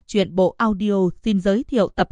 Truyện bộ audio xin giới thiệu tập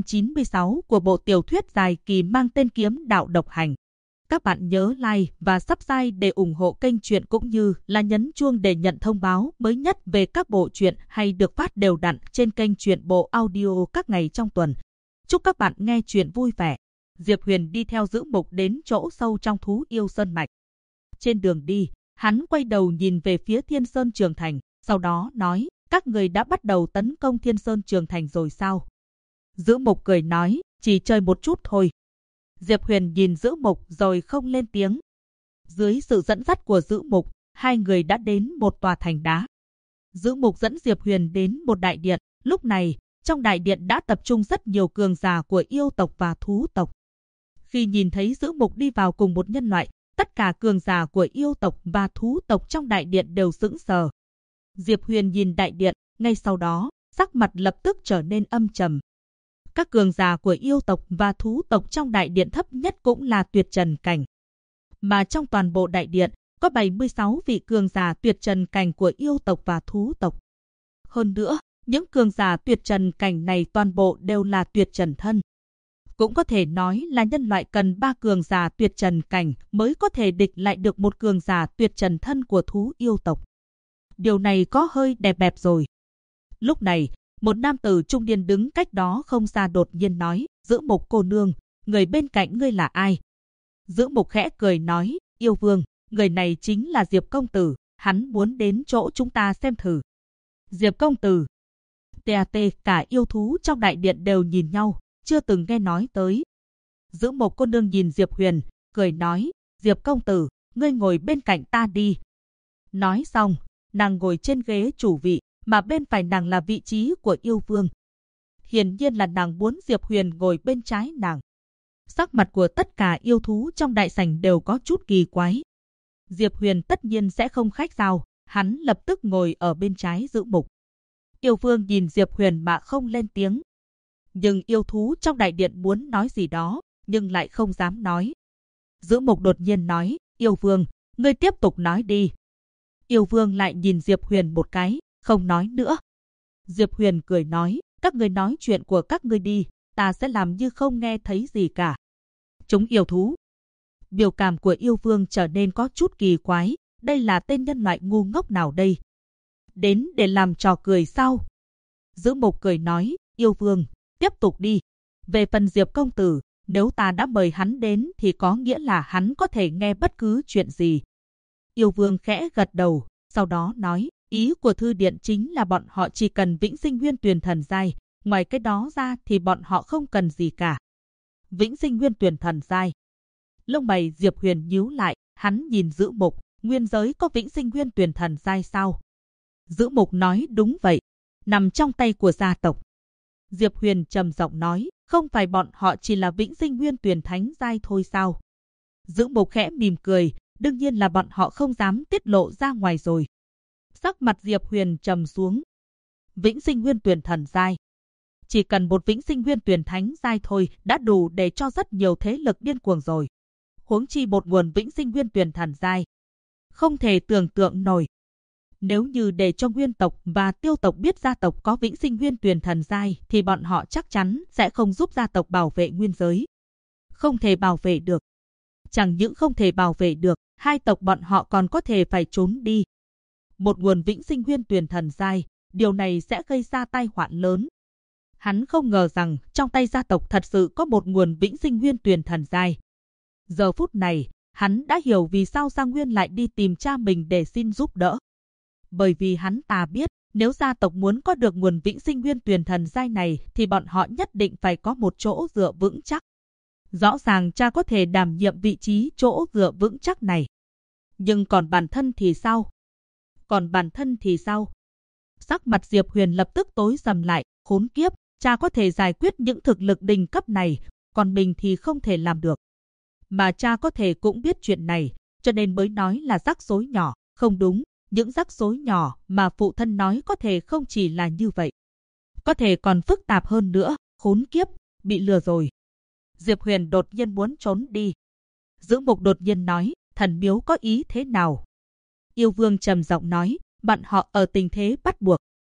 296 của bộ tiểu thuyết dài kỳ mang tên Kiếm Đạo Độc Hành. Các bạn nhớ like và subscribe để ủng hộ kênh truyện cũng như là nhấn chuông để nhận thông báo mới nhất về các bộ truyện hay được phát đều đặn trên kênh truyện bộ audio các ngày trong tuần. Chúc các bạn nghe truyện vui vẻ. Diệp Huyền đi theo Dữ Mục đến chỗ sâu trong Thú Yêu Sơn Mạch. Trên đường đi, hắn quay đầu nhìn về phía Thiên Sơn Trường Thành, sau đó nói: các người đã bắt đầu tấn công Thiên Sơn Trường Thành rồi sao? Dữ Mục cười nói: chỉ chơi một chút thôi. Diệp Huyền nhìn Dữ Mục rồi không lên tiếng. Dưới sự dẫn dắt của Dữ Mục, hai người đã đến một tòa thành đá. Dữ Mục dẫn Diệp Huyền đến một đại điện. Lúc này, trong đại điện đã tập trung rất nhiều cường giả của yêu tộc và thú tộc. Khi nhìn thấy Dữ Mục đi vào cùng một nhân loại, tất cả cường giả của yêu tộc và thú tộc trong đại điện đều sững sờ. Diệp Huyền nhìn đại điện, ngay sau đó, sắc mặt lập tức trở nên âm trầm. Các cường giả của yêu tộc và thú tộc trong đại điện thấp nhất cũng là tuyệt trần cảnh. Mà trong toàn bộ đại điện, có 76 vị cường giả tuyệt trần cảnh của yêu tộc và thú tộc. Hơn nữa, những cường giả tuyệt trần cảnh này toàn bộ đều là tuyệt trần thân. Cũng có thể nói là nhân loại cần 3 cường giả tuyệt trần cảnh mới có thể địch lại được một cường giả tuyệt trần thân của thú yêu tộc. Điều này có hơi đẹp bẹp rồi. Lúc này, một nam tử trung niên đứng cách đó không xa đột nhiên nói: Dữ Mục cô nương, người bên cạnh ngươi là ai? Dữ Mục khẽ cười nói: Yêu vương, người này chính là Diệp công tử, hắn muốn đến chỗ chúng ta xem thử. Diệp công tử. TAT, cả yêu thú trong đại điện đều nhìn nhau, chưa từng nghe nói tới. Dữ Mục cô nương nhìn Diệp Huyền, cười nói: Diệp công tử, ngươi ngồi bên cạnh ta đi. Nói xong, nàng ngồi trên ghế chủ vị, mà bên phải nàng là vị trí của yêu vương. Hiển nhiên là nàng muốn Diệp Huyền ngồi bên trái nàng. Sắc mặt của tất cả yêu thú trong đại sảnh đều có chút kỳ quái. Diệp Huyền tất nhiên sẽ không khách sáo, hắn lập tức ngồi ở bên trái Dữ Mục. Yêu vương nhìn Diệp Huyền mà không lên tiếng. Nhưng yêu thú trong đại điện muốn nói gì đó, nhưng lại không dám nói. Dữ Mục đột nhiên nói: Yêu vương, ngươi tiếp tục nói đi. Yêu vương lại nhìn Diệp Huyền một cái, không nói nữa. Diệp Huyền cười nói: các ngươi nói chuyện của các ngươi đi, ta sẽ làm như không nghe thấy gì cả. Chúng yêu thú. Biểu cảm của yêu vương trở nên có chút kỳ quái, đây là tên nhân loại ngu ngốc nào đây? Đến để làm trò cười sao? Dữ Mục cười nói: Yêu vương, tiếp tục đi. Về phần Diệp công tử, nếu ta đã mời hắn đến thì có nghĩa là hắn có thể nghe bất cứ chuyện gì. Yêu vương khẽ gật đầu, sau đó nói: ý của thư điện chính là bọn họ chỉ cần vĩnh sinh nguyên tuyền thần giai, ngoài cái đó ra thì bọn họ không cần gì cả. Vĩnh sinh nguyên tuyền thần giai. Lông mày Diệp Huyền nhíu lại, hắn nhìn Dữ Mục: nguyên giới có vĩnh sinh nguyên tuyền thần giai sao? Dữ Mục nói: đúng vậy, nằm trong tay của gia tộc. Diệp Huyền trầm giọng nói: không phải bọn họ chỉ là vĩnh sinh nguyên tuyền thánh giai thôi sao? Dữ Mục khẽ mỉm cười: đương nhiên là bọn họ không dám tiết lộ ra ngoài rồi. Sắc mặt Diệp Huyền trầm xuống. Vĩnh sinh nguyên tuyền thần giai. Chỉ cần một vĩnh sinh nguyên tuyền thánh giai thôi đã đủ để cho rất nhiều thế lực điên cuồng rồi. Huống chi một nguồn vĩnh sinh nguyên tuyền thần giai. Không thể tưởng tượng nổi. Nếu như để cho nguyên tộc và tiêu tộc biết gia tộc có vĩnh sinh nguyên tuyền thần giai thì bọn họ chắc chắn sẽ không giúp gia tộc bảo vệ nguyên giới. Không thể bảo vệ được. Chẳng những không thể bảo vệ được, hai tộc bọn họ còn có thể phải trốn đi. Một nguồn vĩnh sinh nguyên tuyền thần giai, điều này sẽ gây ra tai họa lớn. Hắn không ngờ rằng trong tay gia tộc thật sự có một nguồn vĩnh sinh nguyên tuyền thần giai. Giờ phút này, hắn đã hiểu vì sao Giang Nguyên lại đi tìm cha mình để xin giúp đỡ. Bởi vì hắn ta biết, nếu gia tộc muốn có được nguồn vĩnh sinh nguyên tuyền thần giai này thì bọn họ nhất định phải có một chỗ dựa vững chắc. Rõ ràng cha có thể đảm nhiệm vị trí chỗ dựa vững chắc này. Nhưng còn bản thân thì sao? Còn bản thân thì sao? Sắc mặt Diệp Huyền lập tức tối sầm lại, khốn kiếp, cha có thể giải quyết những thực lực đỉnh cấp này, còn mình thì không thể làm được. Mà cha có thể cũng biết chuyện này, cho nên mới nói là rắc rối nhỏ, không đúng, những rắc rối nhỏ mà phụ thân nói có thể không chỉ là như vậy. Có thể còn phức tạp hơn nữa, khốn kiếp, bị lừa rồi. Diệp Huyền đột nhiên muốn trốn đi. Dữ Mục đột nhiên nói: thần miếu có ý thế nào? Yêu vương trầm giọng nói: bọn họ ở tình thế bắt buộc.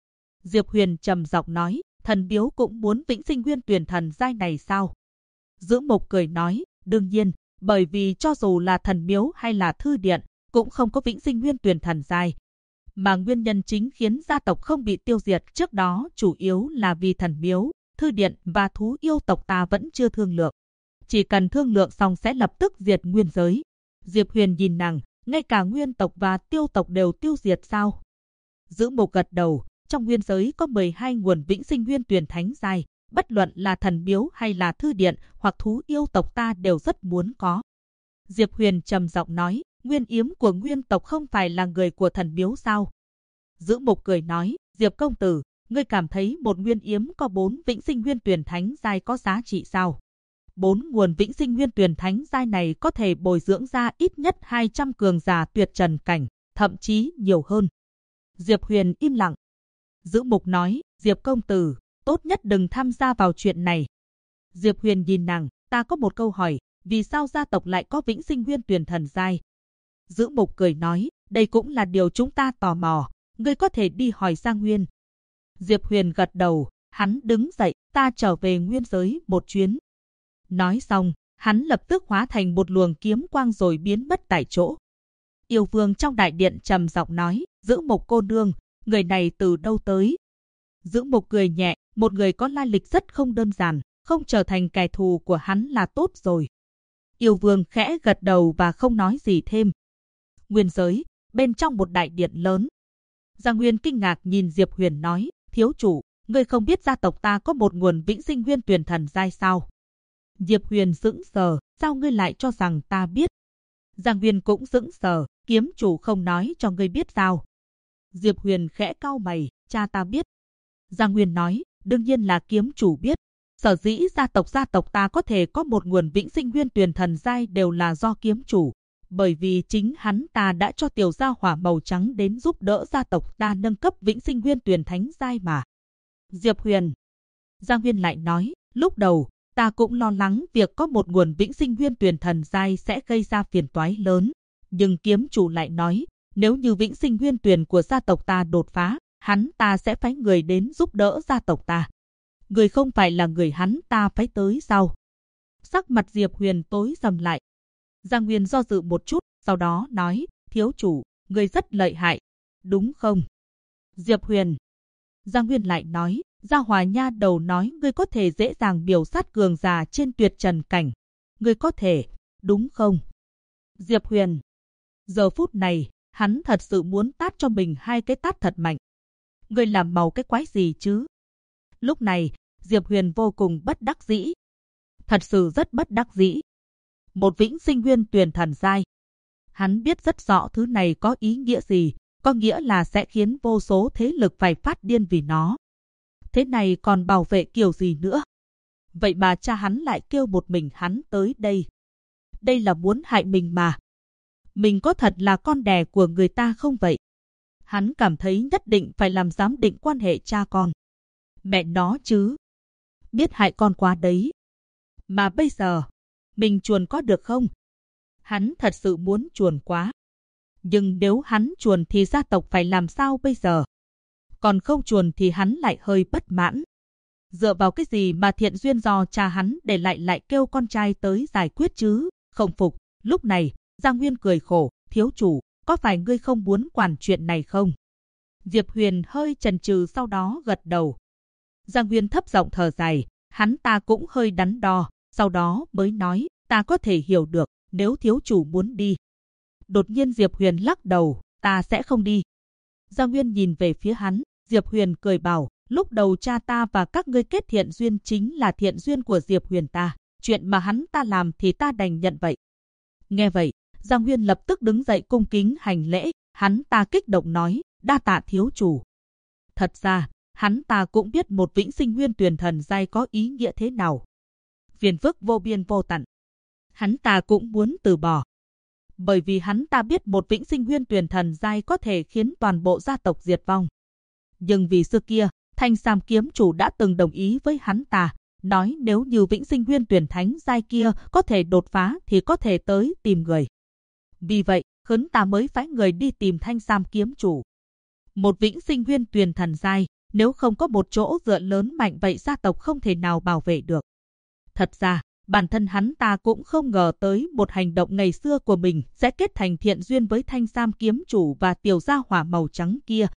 Diệp Huyền trầm giọng nói, thần biếu cũng muốn vĩnh sinh nguyên tuyển thần giai này sao? Giữ Mục cười nói, đương nhiên, bởi vì cho dù là thần miếu hay là thư điện, cũng không có vĩnh sinh nguyên tuyển thần giai. Mà nguyên nhân chính khiến gia tộc không bị tiêu diệt trước đó chủ yếu là vì thần miếu, thư điện và thú yêu tộc ta vẫn chưa thương lượng. Chỉ cần thương lượng xong sẽ lập tức diệt nguyên giới. Diệp Huyền nhìn nàng, ngay cả nguyên tộc và tiêu tộc đều tiêu diệt sao? Giữ Mục gật đầu, trong nguyên giới có 12 nguồn vĩnh sinh nguyên tuyển thánh giai, bất luận là thần miếu hay là thư điện hoặc thú yêu tộc ta đều rất muốn có. Diệp Huyền trầm giọng nói, nguyên yếm của nguyên tộc không phải là người của thần miếu sao? Giữ Mục cười nói, Diệp công tử, ngươi cảm thấy một nguyên yếm có 4 vĩnh sinh nguyên tuyển thánh giai có giá trị sao? 4 nguồn vĩnh sinh nguyên tuyển thánh giai này có thể bồi dưỡng ra ít nhất 200 cường giả tuyệt trần cảnh, thậm chí nhiều hơn. Diệp Huyền im lặng. Giữ Mục nói, Diệp công tử, tốt nhất đừng tham gia vào chuyện này. Diệp Huyền nhìn nàng, ta có một câu hỏi, vì sao gia tộc lại có vĩnh sinh nguyên tuyển thần giai? Giữ Mục cười nói, đây cũng là điều chúng ta tò mò, ngươi có thể đi hỏi Giang Nguyên. Diệp Huyền gật đầu, hắn đứng dậy, ta trở về nguyên giới một chuyến. Nói xong, hắn lập tức hóa thành một luồng kiếm quang rồi biến mất tại chỗ. Yêu Vương trong đại điện trầm giọng nói, Giữ Mục cô nương, người này từ đâu tới? Giữ Mục cười nhẹ, một người có lai lịch rất không đơn giản, không trở thành kẻ thù của hắn là tốt rồi. Yêu Vương khẽ gật đầu và không nói gì thêm. Nguyên giới, bên trong một đại điện lớn. Giang Nguyên kinh ngạc nhìn Diệp Huyền nói, thiếu chủ, ngươi không biết gia tộc ta có một nguồn vĩnh sinh nguyên tuyển thần giai sao? Diệp Huyền sững sờ, sao ngươi lại cho rằng ta biết? Giang Nguyên cũng sững sờ, kiếm chủ không nói cho ngươi biết sao? Diệp Huyền khẽ cau mày, cha ta biết. Giang Nguyên nói, đương nhiên là kiếm chủ biết. Sở dĩ gia tộc ta có thể có một nguồn vĩnh sinh nguyên tuyển thần giai đều là do kiếm chủ. Bởi vì chính hắn ta đã cho tiểu gia hỏa màu trắng đến giúp đỡ gia tộc ta nâng cấp vĩnh sinh nguyên tuyển thánh giai mà. Diệp Huyền. Giang Nguyên lại nói, lúc đầu, ta cũng lo lắng việc có một nguồn vĩnh sinh nguyên tuyển thần giai sẽ gây ra phiền toái lớn. Nhưng kiếm chủ lại nói, nếu như vĩnh sinh nguyên tuyển của gia tộc ta đột phá, hắn ta sẽ phái người đến giúp đỡ gia tộc ta. Người không phải là người hắn ta phái tới sao? Sắc mặt Diệp Huyền tối sầm lại. Giang Nguyên do dự một chút, sau đó nói, thiếu chủ, người rất lợi hại, đúng không? Diệp Huyền. Giang Nguyên lại nói, Gia Hòa nha đầu nói ngươi có thể dễ dàng biểu sát cường giả trên tuyệt trần cảnh. Ngươi có thể, đúng không? Diệp Huyền. Giờ phút này, hắn thật sự muốn tát cho mình 2 cái tát thật mạnh. Ngươi làm màu cái quái gì chứ? Lúc này, Diệp Huyền vô cùng bất đắc dĩ. Thật sự rất bất đắc dĩ. Một vĩnh sinh nguyên tuyển thần giai. Hắn biết rất rõ thứ này có ý nghĩa gì, có nghĩa là sẽ khiến vô số thế lực phải phát điên vì nó. Thế này còn bảo vệ kiểu gì nữa? Vậy mà cha hắn lại kêu một mình hắn tới đây. Đây là muốn hại mình mà. Mình có thật là con đẻ của người ta không vậy? Hắn cảm thấy nhất định phải làm giám định quan hệ cha con. Mẹ nó chứ. Biết hại con quá đấy. Mà bây giờ, mình chuồn có được không? Hắn thật sự muốn chuồn quá. Nhưng nếu hắn chuồn thì gia tộc phải làm sao bây giờ? Còn không chuồn thì hắn lại hơi bất mãn. Dựa vào cái gì mà thiện duyên do cha hắn để lại kêu con trai tới giải quyết chứ? Không phục. Lúc này, Giang Nguyên cười khổ, thiếu chủ, có phải ngươi không muốn quản chuyện này không? Diệp Huyền hơi chần chừ sau đó gật đầu. Giang Nguyên thấp giọng thở dài, hắn ta cũng hơi đắn đo, sau đó mới nói, ta có thể hiểu được, nếu thiếu chủ muốn đi. Đột nhiên Diệp Huyền lắc đầu, ta sẽ không đi. Giang Nguyên nhìn về phía hắn, Diệp Huyền cười bảo, lúc đầu cha ta và các ngươi kết thiện duyên chính là thiện duyên của Diệp Huyền ta, chuyện mà hắn ta làm thì ta đành nhận vậy. Nghe vậy, Giang Nguyên lập tức đứng dậy cung kính hành lễ, hắn ta kích động nói, đa tạ thiếu chủ. Thật ra, hắn ta cũng biết một vĩnh sinh nguyên tuyển thần giai có ý nghĩa thế nào. Phiền phức vô biên vô tận. Hắn ta cũng muốn từ bỏ. Bởi vì hắn ta biết một vĩnh sinh nguyên tuyển thần giai có thể khiến toàn bộ gia tộc diệt vong. Nhưng vì xưa kia, Thanh Sam kiếm chủ đã từng đồng ý với hắn ta, nói nếu như vĩnh sinh nguyên tuyển thánh giai kia có thể đột phá thì có thể tới tìm người. Vì vậy, hắn ta mới phái người đi tìm Thanh Sam kiếm chủ. Một vĩnh sinh nguyên tuyển thần giai, nếu không có một chỗ dựa lớn mạnh vậy gia tộc không thể nào bảo vệ được. Thật ra, bản thân hắn ta cũng không ngờ tới một hành động ngày xưa của mình sẽ kết thành thiện duyên với Thanh Sam kiếm chủ và tiểu gia hỏa màu trắng kia.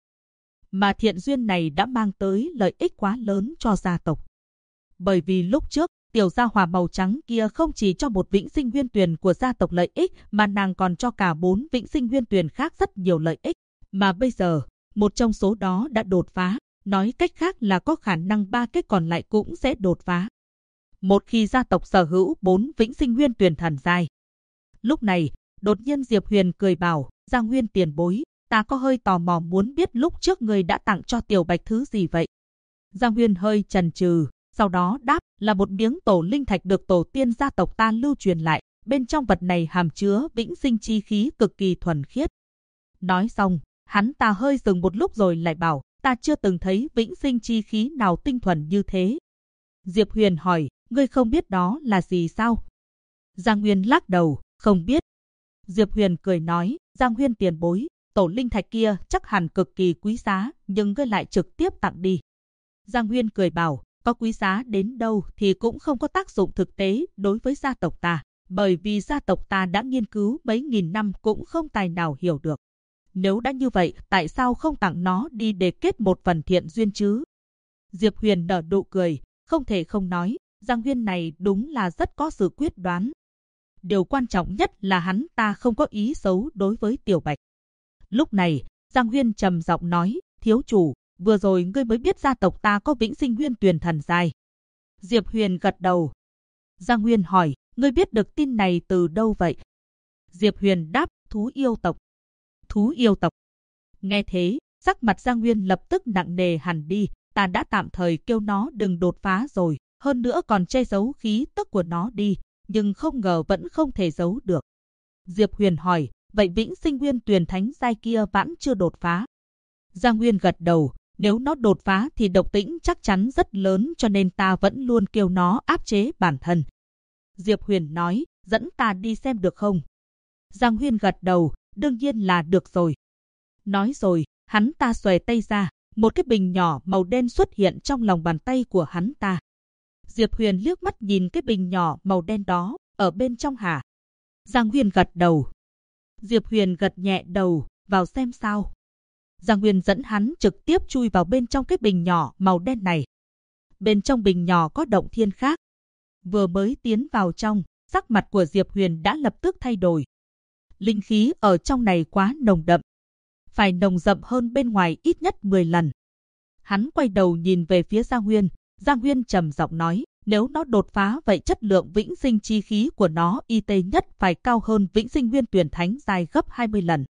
Mà thiện duyên này đã mang tới lợi ích quá lớn cho gia tộc. Bởi vì lúc trước, tiểu gia hỏa màu trắng kia không chỉ cho một vĩnh sinh nguyên tuyền của gia tộc lợi ích mà nàng còn cho cả 4 vĩnh sinh nguyên tuyền khác rất nhiều lợi ích. Mà bây giờ, một trong số đó đã đột phá, nói cách khác là có khả năng 3 cái còn lại cũng sẽ đột phá. Một khi gia tộc sở hữu 4 vĩnh sinh nguyên tuyền thần giai. Lúc này, đột nhiên Diệp Huyền cười bảo, Giang Nguyên tiền bối, ta có hơi tò mò muốn biết lúc trước người đã tặng cho Tiểu Bạch thứ gì vậy? Giang Nguyên hơi chần chừ, sau đó đáp là một miếng tổ linh thạch được tổ tiên gia tộc ta lưu truyền lại, bên trong vật này hàm chứa vĩnh sinh chi khí cực kỳ thuần khiết. Nói xong, hắn ta hơi dừng một lúc rồi lại bảo, ta chưa từng thấy vĩnh sinh chi khí nào tinh thuần như thế. Diệp Huyền hỏi, ngươi không biết đó là gì sao? Giang Nguyên lắc đầu, không biết. Diệp Huyền cười nói, Giang Nguyên tiền bối, tổ linh thạch kia chắc hẳn cực kỳ quý giá, nhưng ngươi lại trực tiếp tặng đi. Giang Nguyên cười bảo, có quý giá đến đâu thì cũng không có tác dụng thực tế đối với gia tộc ta, bởi vì gia tộc ta đã nghiên cứu mấy nghìn năm cũng không tài nào hiểu được. Nếu đã như vậy, tại sao không tặng nó đi để kết một phần thiện duyên chứ? Diệp Huyền nở nụ cười, không thể không nói, Giang Nguyên này đúng là rất có sự quyết đoán. Điều quan trọng nhất là hắn ta không có ý xấu đối với Tiểu Bạch. Lúc này, Giang Nguyên trầm giọng nói, thiếu chủ, vừa rồi ngươi mới biết gia tộc ta có vĩnh sinh nguyên tuyền thần giai. Diệp Huyền gật đầu. Giang Nguyên hỏi, ngươi biết được tin này từ đâu vậy? Diệp Huyền đáp, thú yêu tộc. Thú yêu tộc. Nghe thế, sắc mặt Giang Nguyên lập tức nặng nề hẳn đi, ta đã tạm thời kêu nó đừng đột phá rồi, hơn nữa còn che giấu khí tức của nó đi, nhưng không ngờ vẫn không thể giấu được. Diệp Huyền hỏi, vậy vĩnh sinh nguyên tuyền thánh giai kia vẫn chưa đột phá? Giang Nguyên gật đầu, nếu nó đột phá thì độc tĩnh chắc chắn rất lớn cho nên ta vẫn luôn kêu nó áp chế bản thân. Diệp Huyền nói, dẫn ta đi xem được không? Giang Nguyên gật đầu, đương nhiên là được rồi. Nói rồi, hắn ta xòe tay ra, một cái bình nhỏ màu đen xuất hiện trong lòng bàn tay của hắn ta. Diệp Huyền liếc mắt nhìn cái bình nhỏ màu đen đó, ở bên trong hả? Giang Nguyên gật đầu. Diệp Huyền gật nhẹ đầu, vào xem sao. Giang Nguyên dẫn hắn trực tiếp chui vào bên trong cái bình nhỏ màu đen này. Bên trong bình nhỏ có động thiên khác. Vừa mới tiến vào trong, sắc mặt của Diệp Huyền đã lập tức thay đổi. Linh khí ở trong này quá nồng đậm. Phải nồng đậm hơn bên ngoài ít nhất 10 lần. Hắn quay đầu nhìn về phía Giang Nguyên. Giang Nguyên trầm giọng nói, nếu nó đột phá vậy chất lượng vĩnh sinh chi khí của nó y tế nhất phải cao hơn vĩnh sinh nguyên tuyền thánh giai gấp 20 lần.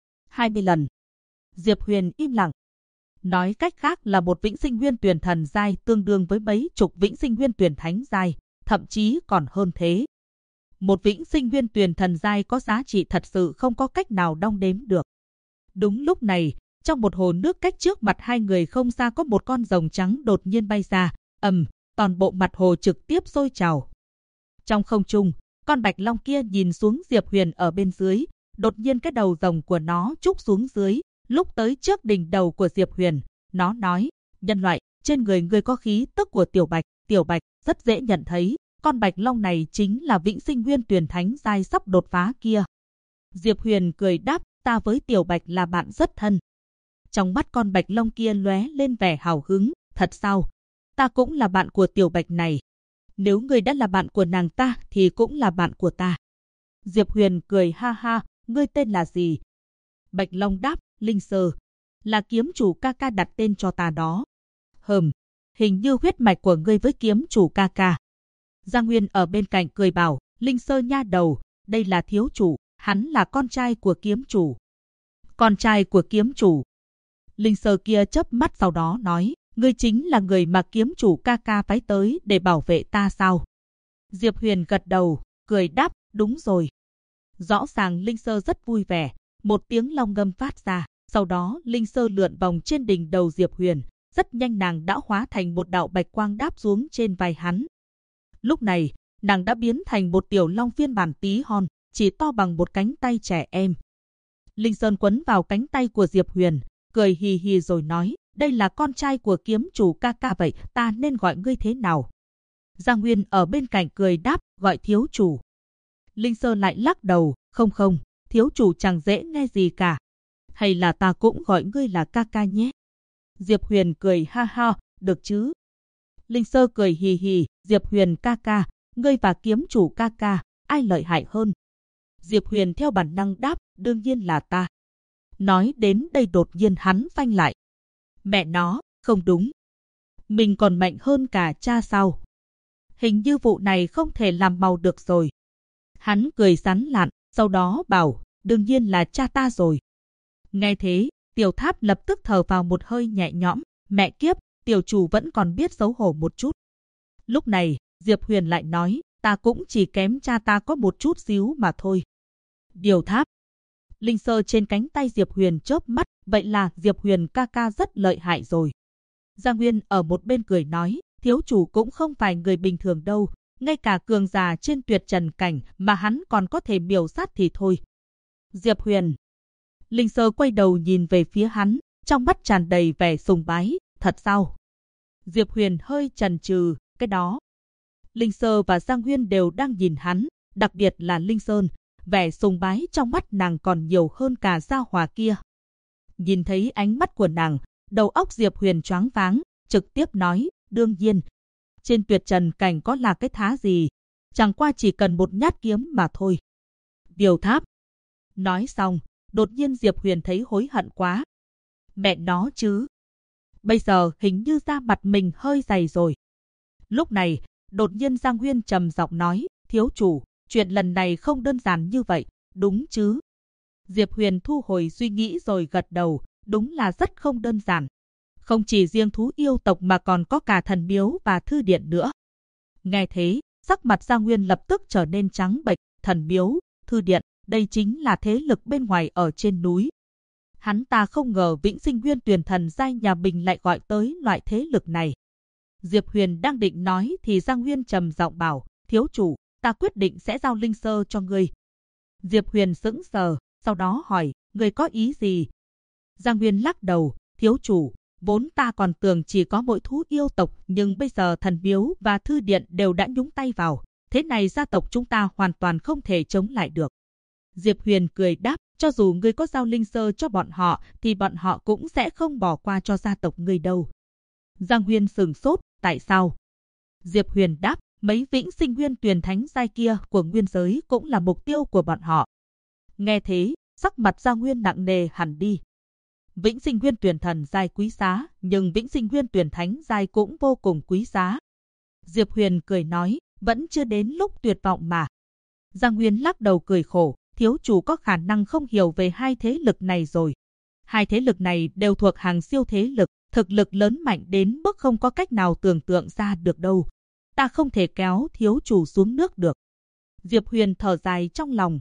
20 lần. Diệp Huyền im lặng. Nói cách khác là một vĩnh sinh nguyên tuyền thần giai tương đương với mấy chục vĩnh sinh nguyên tuyền thánh giai, thậm chí còn hơn thế. Một vĩnh sinh nguyên tuyền thần giai có giá trị thật sự không có cách nào đong đếm được. Đúng lúc này, trong một hồ nước cách trước mặt hai người không xa có một con rồng trắng đột nhiên bay ra, toàn bộ mặt hồ trực tiếp sôi trào. Trong không trung, con bạch long kia nhìn xuống Diệp Huyền ở bên dưới, đột nhiên cái đầu rồng của nó trúc xuống dưới, lúc tới trước đỉnh đầu của Diệp Huyền, nó nói, nhân loại, trên người ngươi có khí tức của Tiểu Bạch rất dễ nhận thấy, con bạch long này chính là vĩnh sinh nguyên tuyền thánh giai sắp đột phá kia. Diệp Huyền cười đáp, ta với Tiểu Bạch là bạn rất thân. Trong mắt con bạch long kia lóe lên vẻ hào hứng, thật sao? Ta cũng là bạn của Tiểu Bạch này. Nếu ngươi đã là bạn của nàng ta thì cũng là bạn của ta. Diệp Huyền cười ha ha, ngươi tên là gì? Bạch Long đáp, Linh Sơ. Là kiếm chủ ca ca đặt tên cho ta đó. Hình như huyết mạch của ngươi với kiếm chủ ca ca. Giang Nguyên ở bên cạnh cười bảo, Linh Sơ nha đầu, đây là thiếu chủ, hắn là con trai của kiếm chủ. Con trai của kiếm chủ. Linh Sơ kia chớp mắt sau đó nói, ngươi chính là người mà kiếm chủ ca ca phái tới để bảo vệ ta sao? Diệp Huyền gật đầu, cười đáp, đúng rồi. Rõ ràng Linh Sơ rất vui vẻ, một tiếng long ngâm phát ra, sau đó Linh Sơ lượn vòng trên đỉnh đầu Diệp Huyền, rất nhanh nàng đã hóa thành một đạo bạch quang đáp xuống trên vai hắn. Lúc này, nàng đã biến thành một tiểu long phiên bản tí hon, chỉ to bằng một cánh tay trẻ em. Linh Sơn quấn vào cánh tay của Diệp Huyền, cười hì hì rồi nói, đây là con trai của kiếm chủ ca ca vậy, ta nên gọi ngươi thế nào? Gia Nguyên ở bên cạnh cười đáp, gọi thiếu chủ. Linh Sơ lại lắc đầu, không, thiếu chủ chẳng dễ nghe gì cả. Hay là ta cũng gọi ngươi là ca ca nhé? Diệp Huyền cười ha ha, được chứ? Linh Sơ cười hì hì, Diệp Huyền ca ca, ngươi và kiếm chủ ca ca, ai lợi hại hơn? Diệp Huyền theo bản năng đáp, đương nhiên là ta. Nói đến đây đột nhiên hắn phanh lại. Mẹ nó, không đúng. Mình còn mạnh hơn cả cha sao? Hình như vụ này không thể làm màu được rồi. Hắn cười sán lạn, sau đó bảo, đương nhiên là cha ta rồi. Nghe thế, Tiểu Tháp lập tức thở vào một hơi nhẹ nhõm, mẹ kiếp, tiểu chủ vẫn còn biết xấu hổ một chút. Lúc này, Diệp Huyền lại nói, ta cũng chỉ kém cha ta có một chút xíu mà thôi. Điều Tháp. Linh Sơ trên cánh tay Diệp Huyền chớp mắt, vậy là Diệp Huyền ca ca rất lợi hại rồi. Gia Nguyên ở một bên cười nói, thiếu chủ cũng không phải người bình thường đâu, ngay cả cường giả trên tuyệt trần cảnh mà hắn còn có thể miểu sát thì thôi. Diệp Huyền. Linh Sơ quay đầu nhìn về phía hắn, trong mắt tràn đầy vẻ sùng bái, thật sao? Diệp Huyền hơi chần chừ, cái đó. Linh Sơ và Gia Nguyên đều đang nhìn hắn, đặc biệt là Linh Sơn, vẻ sùng bái trong mắt nàng còn nhiều hơn cả Gia Hòa kia. Nhìn thấy ánh mắt của nàng, đầu óc Diệp Huyền choáng váng, trực tiếp nói, đương nhiên. Trên tuyệt trần cảnh có là cái thá gì, chẳng qua chỉ cần một nhát kiếm mà thôi. Điều Tháp. Nói xong, đột nhiên Diệp Huyền thấy hối hận quá. Mẹ nó chứ. Bây giờ hình như da mặt mình hơi dày rồi. Lúc này, đột nhiên Giang Huyên trầm giọng nói, thiếu chủ, chuyện lần này không đơn giản như vậy, đúng chứ? Diệp Huyền thu hồi suy nghĩ rồi gật đầu, đúng là rất không đơn giản. Không chỉ riêng thú yêu tộc mà còn có cả thần miếu và thư điện nữa. Nghe thế, sắc mặt Giang Huyên lập tức trở nên trắng bệch, thần miếu, thư điện, đây chính là thế lực bên ngoài ở trên núi. Hắn ta không ngờ Vĩnh Sinh Nguyên Tuyền Thần giai nhà mình lại gọi tới loại thế lực này. Diệp Huyền đang định nói thì Giang Huyên trầm giọng bảo, thiếu chủ, ta quyết định sẽ giao Linh Sơ cho ngươi. Diệp Huyền sững sờ, sau đó hỏi, ngươi có ý gì? Giang Huyên lắc đầu, thiếu chủ, vốn ta còn tưởng chỉ có mỗi thú yêu tộc, nhưng bây giờ thần miếu và thư điện đều đã nhúng tay vào. Thế này gia tộc chúng ta hoàn toàn không thể chống lại được. Diệp Huyền cười đáp, cho dù ngươi có giao Linh Sơ cho bọn họ, thì bọn họ cũng sẽ không bỏ qua cho gia tộc ngươi đâu. Giang Huyên sửng sốt, tại sao? Diệp Huyền đáp, mấy Vĩnh Sinh Nguyên Tuyền Thánh giai kia của nguyên giới cũng là mục tiêu của bọn họ. Nghe thế, sắc mặt Giang Huyên nặng nề hẳn đi. Vĩnh Sinh Nguyên Tuyền Thần giai quý giá, nhưng Vĩnh Sinh Nguyên Tuyền Thánh giai cũng vô cùng quý giá. Diệp Huyền cười nói, vẫn chưa đến lúc tuyệt vọng mà. Giang Huyên lắc đầu cười khổ, thiếu chủ có khả năng không hiểu về hai thế lực này rồi. Hai thế lực này đều thuộc hàng siêu thế lực, thực lực lớn mạnh đến mức không có cách nào tưởng tượng ra được đâu. Ta không thể kéo thiếu chủ xuống nước được. Diệp Huyền thở dài trong lòng.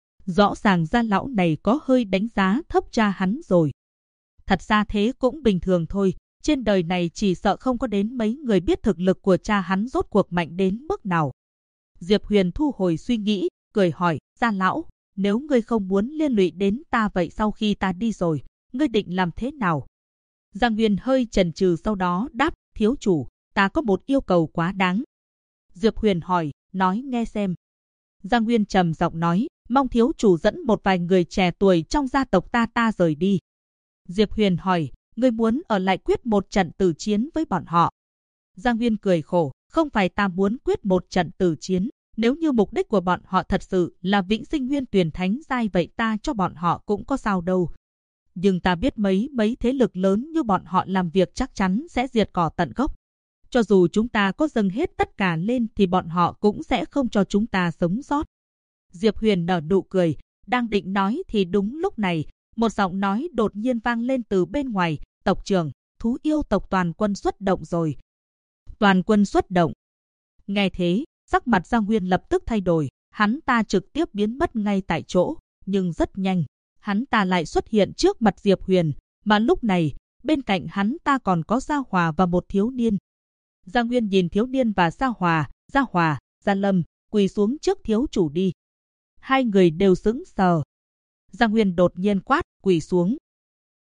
Rõ ràng gia lão này có hơi đánh giá thấp cha hắn rồi. Thật ra thế cũng bình thường thôi, trên đời này chỉ sợ không có đến mấy người biết thực lực của cha hắn rốt cuộc mạnh đến mức nào. Diệp Huyền thu hồi suy nghĩ, cười hỏi, gia lão, nếu ngươi không muốn liên lụy đến ta vậy sau khi ta đi rồi, ngươi định làm thế nào? Giang Huyên hơi chần chừ sau đó đáp, thiếu chủ, ta có một yêu cầu quá đáng. Diệp Huyền hỏi, nói nghe xem. Giang Huyên trầm giọng nói, mong thiếu chủ dẫn một vài người trẻ tuổi trong gia tộc ta rời đi. Diệp Huyền hỏi, ngươi muốn ở lại quyết một trận tử chiến với bọn họ? Giang Huyên cười khổ, không phải ta muốn quyết một trận tử chiến. Nếu như mục đích của bọn họ thật sự là Vĩnh Sinh Nguyên Tuyền Thánh giai vậy ta cho bọn họ cũng có sao đâu. Nhưng ta biết mấy thế lực lớn như bọn họ làm việc chắc chắn sẽ diệt cỏ tận gốc. Cho dù chúng ta có dâng hết tất cả lên thì bọn họ cũng sẽ không cho chúng ta sống sót. Diệp Huyền nở nụ cười, đang định nói thì đúng lúc này, một giọng nói đột nhiên vang lên từ bên ngoài, tộc trưởng, thú yêu tộc toàn quân xuất động rồi. Toàn quân xuất động. Nghe thế, sắc mặt Giang Huyên lập tức thay đổi, hắn ta trực tiếp biến mất ngay tại chỗ, nhưng rất nhanh, hắn ta lại xuất hiện trước mặt Diệp Huyền, mà lúc này, bên cạnh hắn ta còn có Gia Hòa và một thiếu niên. Giang Huyên nhìn thiếu niên và Gia Hòa, Gia Lâm, quỳ xuống trước thiếu chủ đi. Hai người đều sững sờ. Giang Huyên đột nhiên quát, quỳ xuống.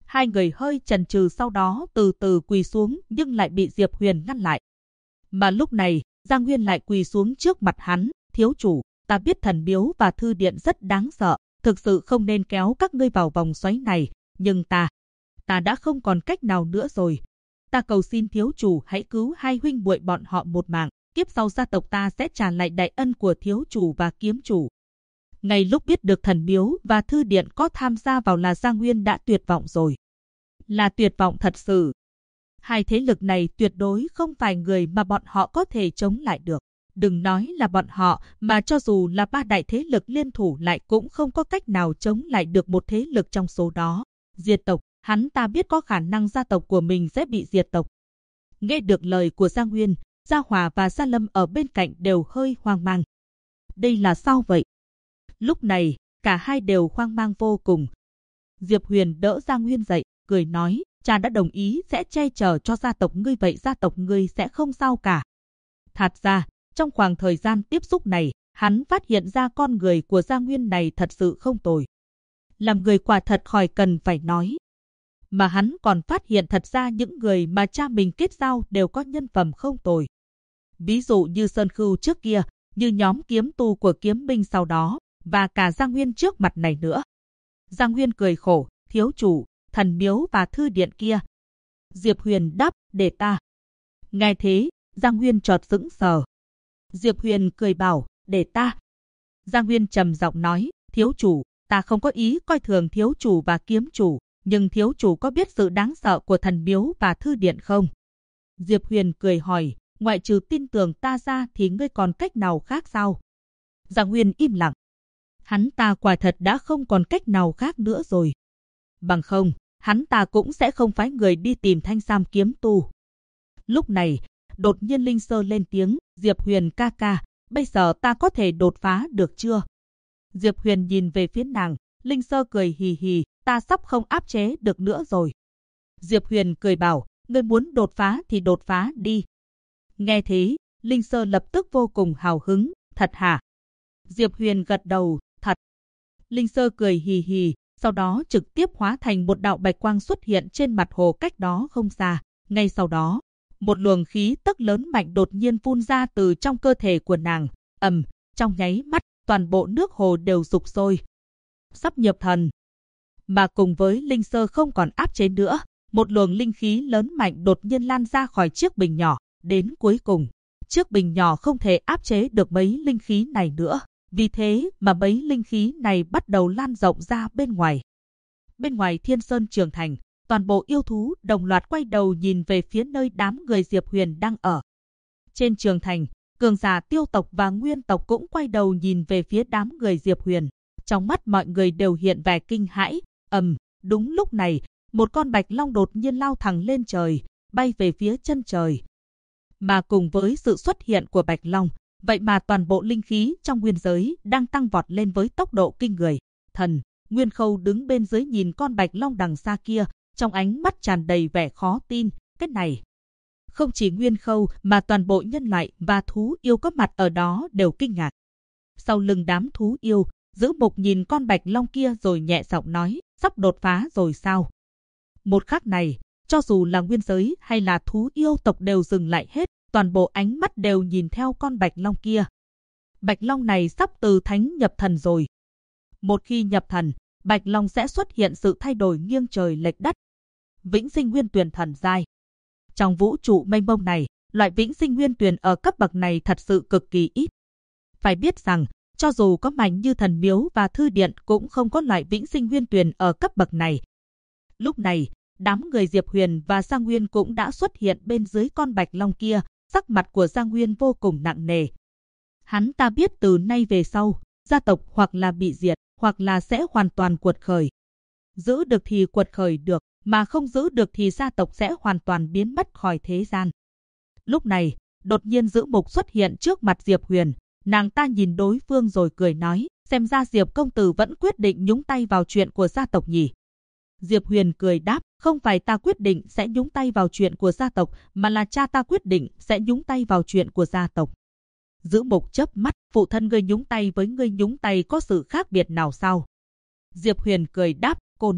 Hai người hơi chần chừ sau đó từ từ quỳ xuống nhưng lại bị Diệp Huyền ngăn lại. Mà lúc này, Giang Nguyên lại quỳ xuống trước mặt hắn, thiếu chủ, ta biết thần miếu và thư điện rất đáng sợ, thực sự không nên kéo các ngươi vào vòng xoáy này, nhưng ta đã không còn cách nào nữa rồi. Ta cầu xin thiếu chủ hãy cứu hai huynh muội bọn họ một mạng, kiếp sau gia tộc ta sẽ trả lại đại ân của thiếu chủ và kiếm chủ. Ngay lúc biết được thần miếu và thư điện có tham gia vào là Giang Nguyên đã tuyệt vọng rồi. Là tuyệt vọng thật sự. Hai thế lực này tuyệt đối không phải người mà bọn họ có thể chống lại được. Đừng nói là bọn họ, mà cho dù là ba đại thế lực liên thủ lại cũng không có cách nào chống lại được một thế lực trong số đó. Diệt tộc, hắn ta biết có khả năng gia tộc của mình sẽ bị diệt tộc. Nghe được lời của Giang Nguyên, Gia Hòa và Gia Lâm ở bên cạnh đều hơi hoang mang. Đây là sao vậy? Lúc này, cả hai đều hoang mang vô cùng. Diệp Huyền đỡ Giang Nguyên dậy, cười nói, cha đã đồng ý sẽ che chở cho gia tộc ngươi, vậy gia tộc ngươi sẽ không sao cả. Thật ra, trong khoảng thời gian tiếp xúc này, hắn phát hiện ra con người của Giang Nguyên này thật sự không tồi. Làm người quả thật khỏi cần phải nói. Mà hắn còn phát hiện thật ra những người mà cha mình kết giao đều có nhân phẩm không tồi. Ví dụ như Sơn Khưu trước kia, như nhóm kiếm tu của kiếm binh sau đó, và cả Giang Nguyên trước mặt này nữa. Giang Nguyên cười khổ, thiếu chủ, thần miếu và thư điện kia. Diệp Huyền đáp, để ta. Nghe thế, Giang Nguyên chợt sững sờ. Diệp Huyền cười bảo, để ta. Giang Nguyên trầm giọng nói, thiếu chủ, ta không có ý coi thường thiếu chủ và kiếm chủ, nhưng thiếu chủ có biết sự đáng sợ của thần miếu và thư điện không? Diệp Huyền cười hỏi, ngoại trừ tin tưởng ta ra thì ngươi còn cách nào khác sao? Giang Nguyên im lặng. Hắn ta quả thật đã không còn cách nào khác nữa rồi. Bằng không, hắn ta cũng sẽ không phái người đi tìm Thanh Sam kiếm tu. Lúc này, đột nhiên Linh Sơ lên tiếng, Diệp Huyền ca ca, bây giờ ta có thể đột phá được chưa? Diệp Huyền nhìn về phía nàng, Linh Sơ cười hì hì, ta sắp không áp chế được nữa rồi. Diệp Huyền cười bảo, ngươi muốn đột phá thì đột phá đi. Nghe thế, Linh Sơ lập tức vô cùng hào hứng, thật hả? Diệp Huyền gật đầu, thật. Linh Sơ cười hì hì, sau đó trực tiếp hóa thành một đạo bạch quang xuất hiện trên mặt hồ cách đó không xa. Ngay sau đó, một luồng khí tức lớn mạnh đột nhiên phun ra từ trong cơ thể của nàng. Trong nháy mắt, toàn bộ nước hồ đều sục sôi. Sắp nhập thần. Mà cùng với Linh Sơ không còn áp chế nữa, một luồng linh khí lớn mạnh đột nhiên lan ra khỏi chiếc bình nhỏ. Đến cuối cùng, chiếc bình nhỏ không thể áp chế được mấy linh khí này nữa. Vì thế mà mấy linh khí này bắt đầu lan rộng ra bên ngoài. Bên ngoài Thiên Sơn Trường Thành, toàn bộ yêu thú đồng loạt quay đầu nhìn về phía nơi đám người Diệp Huyền đang ở. Trên Trường Thành, cường giả Tiêu tộc và Nguyên tộc cũng quay đầu nhìn về phía đám người Diệp Huyền. Trong mắt mọi người đều hiện vẻ kinh hãi. Đúng lúc này, một con bạch long đột nhiên lao thẳng lên trời, bay về phía chân trời. Mà cùng với sự xuất hiện của bạch long, vậy mà toàn bộ linh khí trong nguyên giới đang tăng vọt lên với tốc độ kinh người. Thần, Nguyên Khâu đứng bên dưới nhìn con bạch long đằng xa kia, trong ánh mắt tràn đầy vẻ khó tin. Cái này, không chỉ Nguyên Khâu mà toàn bộ nhân loại và thú yêu có mặt ở đó đều kinh ngạc. Sau lưng đám thú yêu, Giữ Mục nhìn con bạch long kia rồi nhẹ giọng nói, sắp đột phá rồi sao? Một khắc này, cho dù là nguyên giới hay là thú yêu tộc đều dừng lại hết, toàn bộ ánh mắt đều nhìn theo con bạch long kia. Bạch long này sắp từ thánh nhập thần rồi. Một khi nhập thần, bạch long sẽ xuất hiện sự thay đổi nghiêng trời lệch đất. Vĩnh sinh nguyên tuyền thần giai. Trong vũ trụ mênh mông này, loại vĩnh sinh nguyên tuyền ở cấp bậc này thật sự cực kỳ ít. Phải biết rằng, cho dù có mạnh như thần miếu và thư điện cũng không có loại vĩnh sinh nguyên tuyền ở cấp bậc này. Lúc này, đám người Diệp Huyền và Giang Nguyên cũng đã xuất hiện bên dưới con bạch long kia, sắc mặt của Giang Nguyên vô cùng nặng nề. Hắn ta biết từ nay về sau, gia tộc hoặc là bị diệt, hoặc là sẽ hoàn toàn quật khởi. Giữ được thì quật khởi được, mà không giữ được thì gia tộc sẽ hoàn toàn biến mất khỏi thế gian. Lúc này, đột nhiên Giữ Mục xuất hiện trước mặt Diệp Huyền, nàng ta nhìn đối phương rồi cười nói, xem ra Diệp công tử vẫn quyết định nhúng tay vào chuyện của gia tộc nhỉ. Diệp Huyền cười đáp, không phải ta quyết định sẽ nhúng tay vào chuyện của gia tộc, mà là cha ta quyết định sẽ nhúng tay vào chuyện của gia tộc. Giữ Mục chớp mắt, phụ thân ngươi nhúng tay với ngươi nhúng tay có sự khác biệt nào sao? Diệp Huyền cười đáp, cô nương,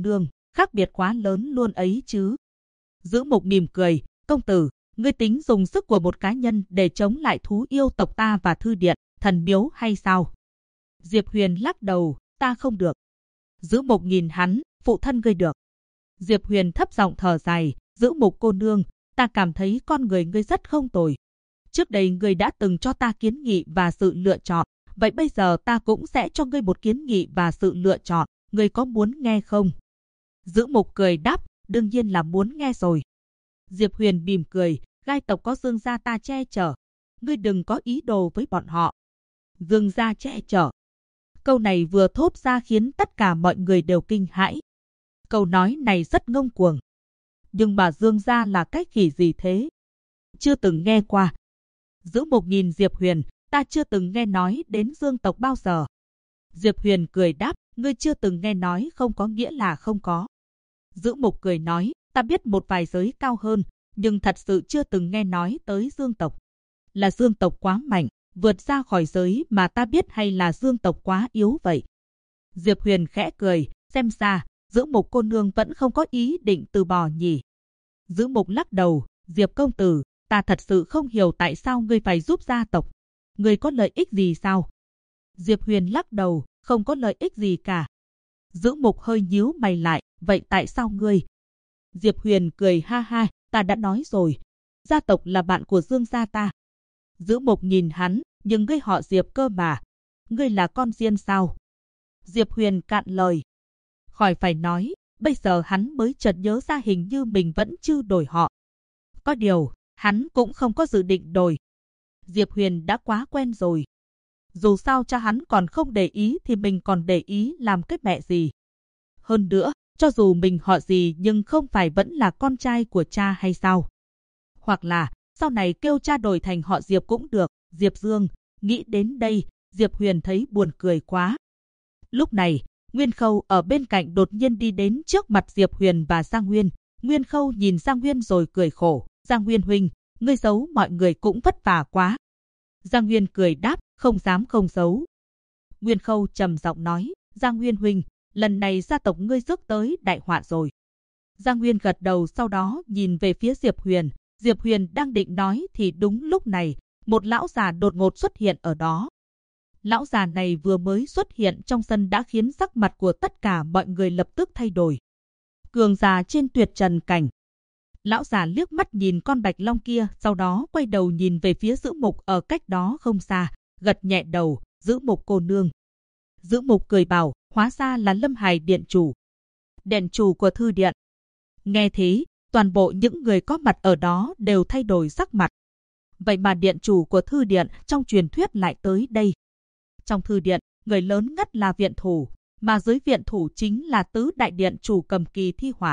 khác biệt quá lớn luôn ấy chứ. Giữ Mục mỉm cười, công tử, ngươi tính dùng sức của một cá nhân để chống lại thú yêu tộc ta và thư điện, thần miếu hay sao? Diệp Huyền lắc đầu, ta không được. Giữ Mục nhìn hắn, phụ thân ngươi được. Diệp Huyền thấp giọng thở dài, Giữ Mục cô nương, ta cảm thấy con người ngươi rất không tồi. Trước đây ngươi đã từng cho ta kiến nghị và sự lựa chọn, vậy bây giờ ta cũng sẽ cho ngươi một kiến nghị và sự lựa chọn, ngươi có muốn nghe không? Giữ Mục cười đáp, đương nhiên là muốn nghe rồi. Diệp Huyền mỉm cười, gai tộc có Dương gia ta che chở, ngươi đừng có ý đồ với bọn họ. Dương gia che chở. Câu này vừa thốt ra khiến tất cả mọi người đều kinh hãi. Câu nói này rất ngông cuồng. Nhưng mà Dương gia là cái khỉ gì thế? Chưa từng nghe qua. Giữ Mục nhìn Diệp Huyền, ta chưa từng nghe nói đến Dương tộc bao giờ. Diệp Huyền cười đáp, ngươi chưa từng nghe nói không có nghĩa là không có. Giữ Mục cười nói, ta biết một vài giới cao hơn, nhưng thật sự chưa từng nghe nói tới Dương tộc. Là Dương tộc quá mạnh, vượt ra khỏi giới mà ta biết hay là Dương tộc quá yếu vậy? Diệp Huyền khẽ cười, xem ra, Giữ Mục cô nương vẫn không có ý định từ bỏ nhỉ. Giữ Mục lắc đầu, Diệp công tử, ta thật sự không hiểu tại sao ngươi phải giúp gia tộc. Ngươi có lợi ích gì sao? Diệp Huyền lắc đầu, không có lợi ích gì cả. Giữ Mục hơi nhíu mày lại, vậy tại sao ngươi? Diệp Huyền cười ha ha, ta đã nói rồi. Gia tộc là bạn của Dương gia ta. Giữ Mục nhìn hắn, nhưng ngươi họ Diệp cơ mà. Ngươi là con Diên sao? Diệp Huyền cạn lời. Khỏi phải nói, bây giờ hắn mới chợt nhớ ra hình như mình vẫn chưa đổi họ. Có điều, hắn cũng không có dự định đổi. Diệp Huyền đã quá quen rồi. Dù sao cha hắn còn không để ý thì mình còn để ý làm cái mẹ gì. Hơn nữa, cho dù mình họ gì nhưng không phải vẫn là con trai của cha hay sao? Hoặc là, sau này kêu cha đổi thành họ Diệp cũng được, Diệp Dương. Nghĩ đến đây, Diệp Huyền thấy buồn cười quá. Lúc này, Nguyên Khâu ở bên cạnh đột nhiên đi đến trước mặt Diệp Huyền và Giang Nguyên. Nguyên Khâu nhìn Giang Nguyên rồi cười khổ, Giang Nguyên huynh, ngươi giấu mọi người cũng vất vả quá. Giang Nguyên cười đáp, không dám không giấu. Nguyên Khâu trầm giọng nói, Giang Nguyên huynh, lần này gia tộc ngươi rước tới đại họa rồi. Giang Nguyên gật đầu, sau đó nhìn về phía Diệp Huyền. Diệp Huyền đang định nói thì đúng lúc này, một lão già đột ngột xuất hiện ở đó. Lão già này vừa mới xuất hiện trong sân đã khiến sắc mặt của tất cả mọi người lập tức thay đổi. Cường giả trên tuyệt trần cảnh. Lão già liếc mắt nhìn con bạch long kia, sau đó quay đầu nhìn về phía Giữ Mục ở cách đó không xa, gật nhẹ đầu, Giữ Mục cô nương. Giữ Mục cười bảo, hóa ra là Lâm Hải điện chủ. Điện chủ của thư điện. Nghe thế, toàn bộ những người có mặt ở đó đều thay đổi sắc mặt. Vậy mà điện chủ của thư điện trong truyền thuyết lại tới đây. Trong thư điện, người lớn nhất là viện thủ, mà dưới viện thủ chính là tứ đại điện chủ cầm kỳ thi họa.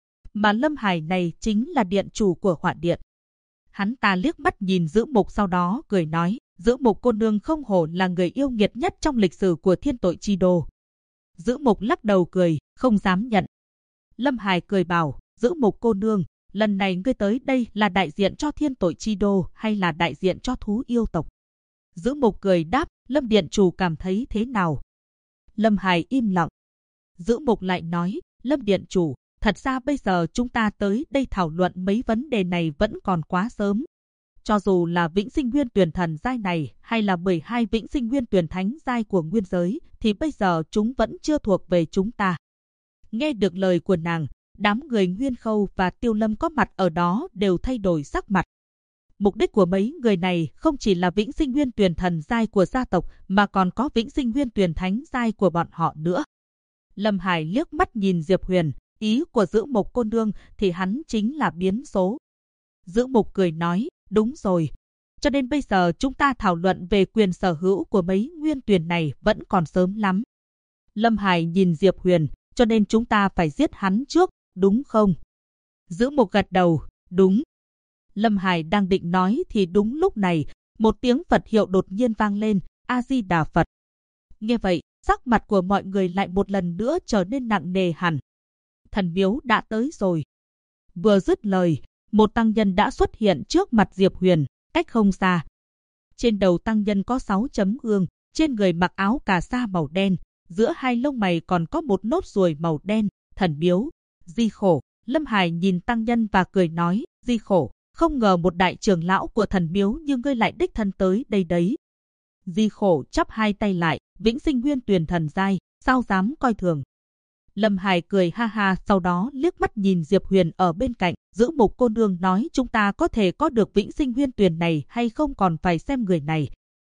Mà Lâm Hải này chính là điện chủ của họa điện. Hắn ta liếc mắt nhìn Giữ Mục, sau đó cười nói, Giữ Mục cô nương không hổ là người yêu nghiệt nhất trong lịch sử của thiên tội chi đô. Giữ Mục lắc đầu cười, không dám nhận. Lâm Hải cười bảo, Giữ Mục cô nương, lần này ngươi tới đây là đại diện cho thiên tội chi đô hay là đại diện cho thú yêu tộc? Giữ Mục cười đáp, Lâm điện chủ cảm thấy thế nào? Lâm Hải im lặng. Giữ Mục lại nói, Lâm điện chủ, thật ra bây giờ chúng ta tới đây thảo luận mấy vấn đề này vẫn còn quá sớm. Cho dù là Vĩnh Sinh Nguyên Tuyền Thần giai này hay là 12 Vĩnh Sinh Nguyên Tuyền Thánh giai của nguyên giới thì bây giờ chúng vẫn chưa thuộc về chúng ta. Nghe được lời của nàng, đám người Nguyên Khâu và Tiêu Lâm có mặt ở đó đều thay đổi sắc mặt. Mục đích của mấy người này không chỉ là Vĩnh Sinh Nguyên Tuyền Thần giai của gia tộc mà còn có Vĩnh Sinh Nguyên Tuyền Thánh giai của bọn họ nữa. Lâm Hải liếc mắt nhìn Diệp Huyền, ý của Giữ Mục cô nương thì hắn chính là biến số. Giữ Mục cười nói, đúng rồi. Cho nên bây giờ chúng ta thảo luận về quyền sở hữu của mấy nguyên tuyền này vẫn còn sớm lắm. Lâm Hải nhìn Diệp Huyền, cho nên chúng ta phải giết hắn trước, đúng không? Giữ Mục gật đầu, đúng. Lâm Hải đang định nói thì đúng lúc này, một tiếng Phật hiệu đột nhiên vang lên, A-di-đà Phật. Nghe vậy, sắc mặt của mọi người lại một lần nữa trở nên nặng nề hẳn. Thần miếu đã tới rồi. Vừa dứt lời, một tăng nhân đã xuất hiện trước mặt Diệp Huyền, cách không xa. Trên đầu tăng nhân có 6 chấm ương, trên người mặc áo cà sa màu đen, giữa hai lông mày còn có một nốt ruồi màu đen. Thần miếu, Di Khổ. Lâm Hải nhìn tăng nhân và cười nói, Di Khổ, không ngờ một đại trưởng lão của thần miếu như ngươi lại đích thân tới đây đấy. Di Khổ chắp hai tay lại, vĩnh sinh nguyên tuyền thần giai, sao dám coi thường. Lâm Hải cười ha ha, sau đó liếc mắt nhìn Diệp Huyền ở bên cạnh, Giữ Mục cô nương nói chúng ta có thể có được vĩnh sinh nguyên tuyền này hay không còn phải xem người này.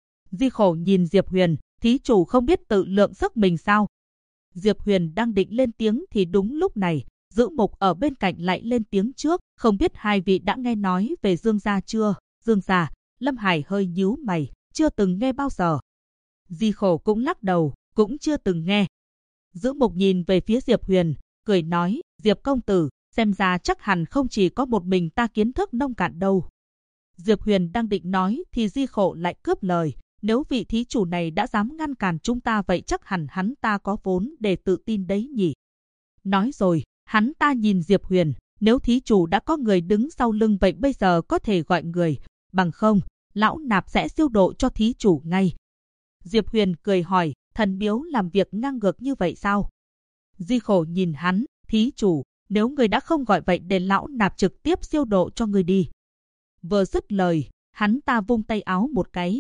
Di Khổ nhìn Diệp Huyền, thí chủ không biết tự lượng sức mình sao? Diệp Huyền đang định lên tiếng thì đúng lúc này, Giữ Mục ở bên cạnh lại lên tiếng trước, không biết hai vị đã nghe nói về Dương gia chưa? Dương gia. Lâm Hải hơi nhíu mày, chưa từng nghe bao giờ. Di Khổ cũng lắc đầu, cũng chưa từng nghe. Giữ Mục nhìn về phía Diệp Huyền, cười nói, Diệp công tử, xem ra chắc hẳn không chỉ có một mình ta kiến thức nông cạn đâu. Diệp Huyền đang định nói thì Di Khổ lại cướp lời, nếu vị thí chủ này đã dám ngăn cản chúng ta vậy chắc hẳn hắn ta có vốn để tự tin đấy nhỉ. Nói rồi, hắn ta nhìn Diệp Huyền, nếu thí chủ đã có người đứng sau lưng vậy bây giờ có thể gọi người, bằng không, lão nạp sẽ siêu độ cho thí chủ ngay. Diệp Huyền cười hỏi, thần miếu làm việc ngang ngược như vậy sao? Di Khổ nhìn hắn, thí chủ, nếu người đã không gọi vậy để lão nạp trực tiếp siêu độ cho người đi. Vừa dứt lời, hắn ta vung tay áo một cái,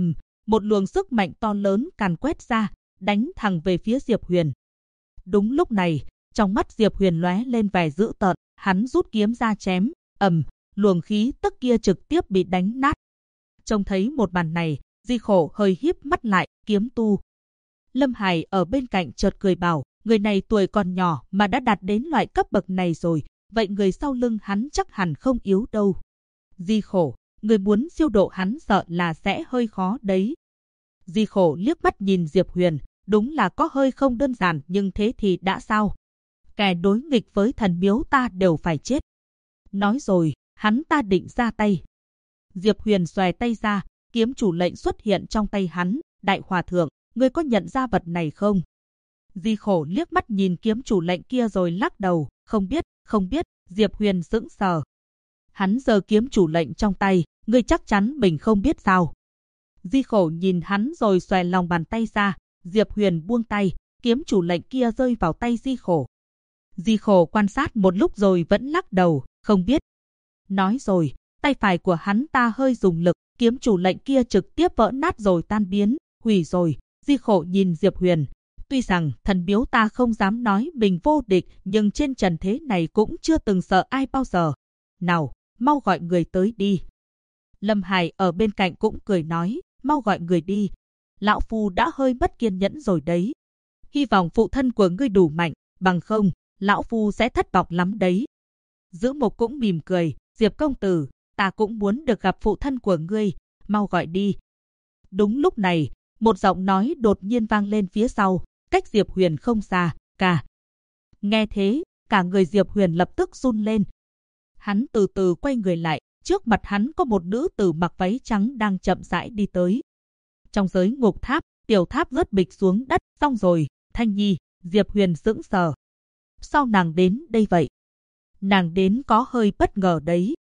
một luồng sức mạnh to lớn càn quét ra, đánh thẳng về phía Diệp Huyền. Đúng lúc này, trong mắt Diệp Huyền lóe lên vẻ dữ tợn, hắn rút kiếm ra chém, luồng khí tức kia trực tiếp bị đánh nát. Trông thấy một màn này, Di Khổ hơi híp mắt lại, kiếm tu. Lâm Hải ở bên cạnh chợt cười bảo, người này tuổi còn nhỏ mà đã đạt đến loại cấp bậc này rồi, vậy người sau lưng hắn chắc hẳn không yếu đâu. Di Khổ, người muốn siêu độ hắn sợ là sẽ hơi khó đấy. Di Khổ liếc mắt nhìn Diệp Huyền, đúng là có hơi không đơn giản nhưng thế thì đã sao? Kẻ đối nghịch với thần miếu ta đều phải chết. Nói rồi, hắn ta định ra tay. Diệp Huyền xòe tay ra, kiếm chủ lệnh xuất hiện trong tay hắn, đại hòa thượng, ngươi có nhận ra vật này không? Di Khổ liếc mắt nhìn kiếm chủ lệnh kia rồi lắc đầu, không biết, Diệp Huyền sững sờ. Hắn giơ kiếm chủ lệnh trong tay, ngươi chắc chắn mình không biết sao? Di Khổ nhìn hắn rồi xòe lòng bàn tay ra, Diệp Huyền buông tay, kiếm chủ lệnh kia rơi vào tay Di Khổ. Di Khổ quan sát một lúc rồi vẫn lắc đầu, không biết. Nói rồi, tay phải của hắn ta hơi dùng lực, kiếm chủ lệnh kia trực tiếp vỡ nát rồi tan biến, hủy rồi. Di Khổ nhìn Diệp Huyền, tuy rằng thần miếu ta không dám nói mình vô địch, nhưng trên trần thế này cũng chưa từng sợ ai bao giờ. Nào, mau gọi người tới đi. Lâm Hải ở bên cạnh cũng cười nói, mau gọi người đi. Lão Phu đã hơi mất kiên nhẫn rồi đấy. Hy vọng phụ thân của ngươi đủ mạnh, bằng không, Lão Phu sẽ thất vọng lắm đấy. Giữ Mục cũng mỉm cười, Diệp công tử, ta cũng muốn được gặp phụ thân của ngươi, mau gọi đi. Đúng lúc này, một giọng nói đột nhiên vang lên phía sau, cách Diệp Huyền không xa, ca. Nghe thế, cả người Diệp Huyền lập tức run lên. Hắn từ từ quay người lại, trước mặt hắn có một nữ tử mặc váy trắng đang chậm rãi đi tới. Trong giới ngục tháp, tiểu tháp rớt bịch xuống đất, xong rồi, Thanh Nhi, Diệp Huyền sững sờ. Sao nàng đến đây vậy? Nàng đến có hơi bất ngờ đấy.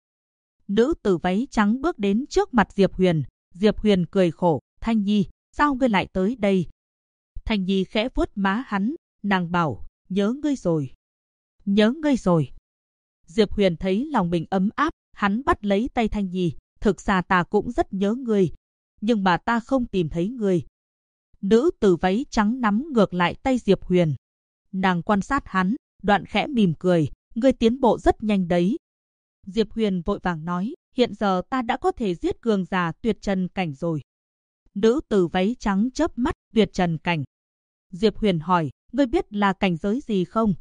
Nữ tử váy trắng bước đến trước mặt Diệp Huyền cười khổ, Thanh Nhi, sao ngươi lại tới đây? Thanh Nhi khẽ vuốt má hắn, nàng bảo, nhớ ngươi rồi. Nhớ ngươi rồi. Diệp Huyền thấy lòng mình ấm áp, hắn bắt lấy tay Thanh Nhi, thực ra ta cũng rất nhớ ngươi, nhưng mà ta không tìm thấy ngươi. Nữ tử váy trắng nắm ngược lại tay Diệp Huyền. Nàng quan sát hắn, đoạn khẽ mỉm cười, ngươi tiến bộ rất nhanh đấy. Diệp Huyền vội vàng nói, hiện giờ ta đã có thể giết cường giả tuyệt trần cảnh rồi. Nữ tử váy trắng chớp mắt, tuyệt trần cảnh. Diệp Huyền hỏi, ngươi biết là cảnh giới gì không?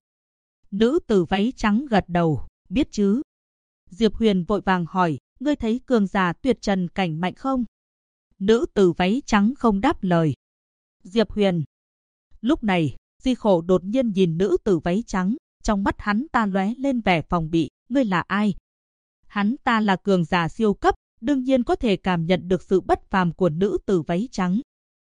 Nữ tử váy trắng gật đầu, biết chứ. Diệp Huyền vội vàng hỏi, ngươi thấy cường giả tuyệt trần cảnh mạnh không? Nữ tử váy trắng không đáp lời. Diệp Huyền. Lúc này, Di Khổ đột nhiên nhìn nữ tử váy trắng, trong mắt hắn ta lóe lên vẻ phòng bị, ngươi là ai? Hắn ta là cường giả siêu cấp, đương nhiên có thể cảm nhận được sự bất phàm của nữ tử váy trắng.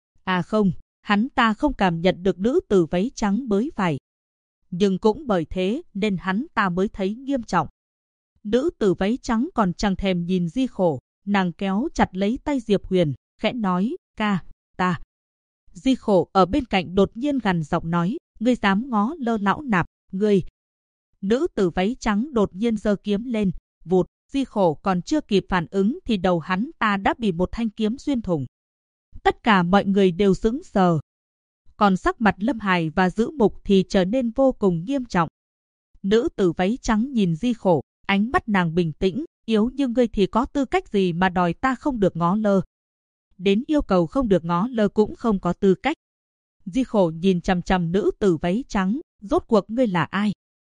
À không, hắn ta không cảm nhận được nữ tử váy trắng mới phải. Nhưng cũng bởi thế nên hắn ta mới thấy nghiêm trọng. Nữ tử váy trắng còn chẳng thèm nhìn Di Khổ, nàng kéo chặt lấy tay Diệp Huyền, khẽ nói, ca, ta. Di Khổ ở bên cạnh đột nhiên gằn giọng nói, ngươi dám ngó lơ lão nạp, ngươi. Nữ tử váy trắng đột nhiên giơ kiếm lên, vụt, Di Khổ còn chưa kịp phản ứng thì đầu hắn ta đã bị một thanh kiếm xuyên thủng. Tất cả mọi người đều sững sờ. Còn sắc mặt Lâm Hải và Dữ Mục thì trở nên vô cùng nghiêm trọng. Nữ tử váy trắng nhìn Di Khổ, ánh mắt nàng bình tĩnh, yếu như ngươi thì có tư cách gì mà đòi ta không được ngó lơ. Đến yêu cầu không được ngó lơ cũng không có tư cách. Di Khổ nhìn chằm chằm nữ tử váy trắng, rốt cuộc ngươi là ai?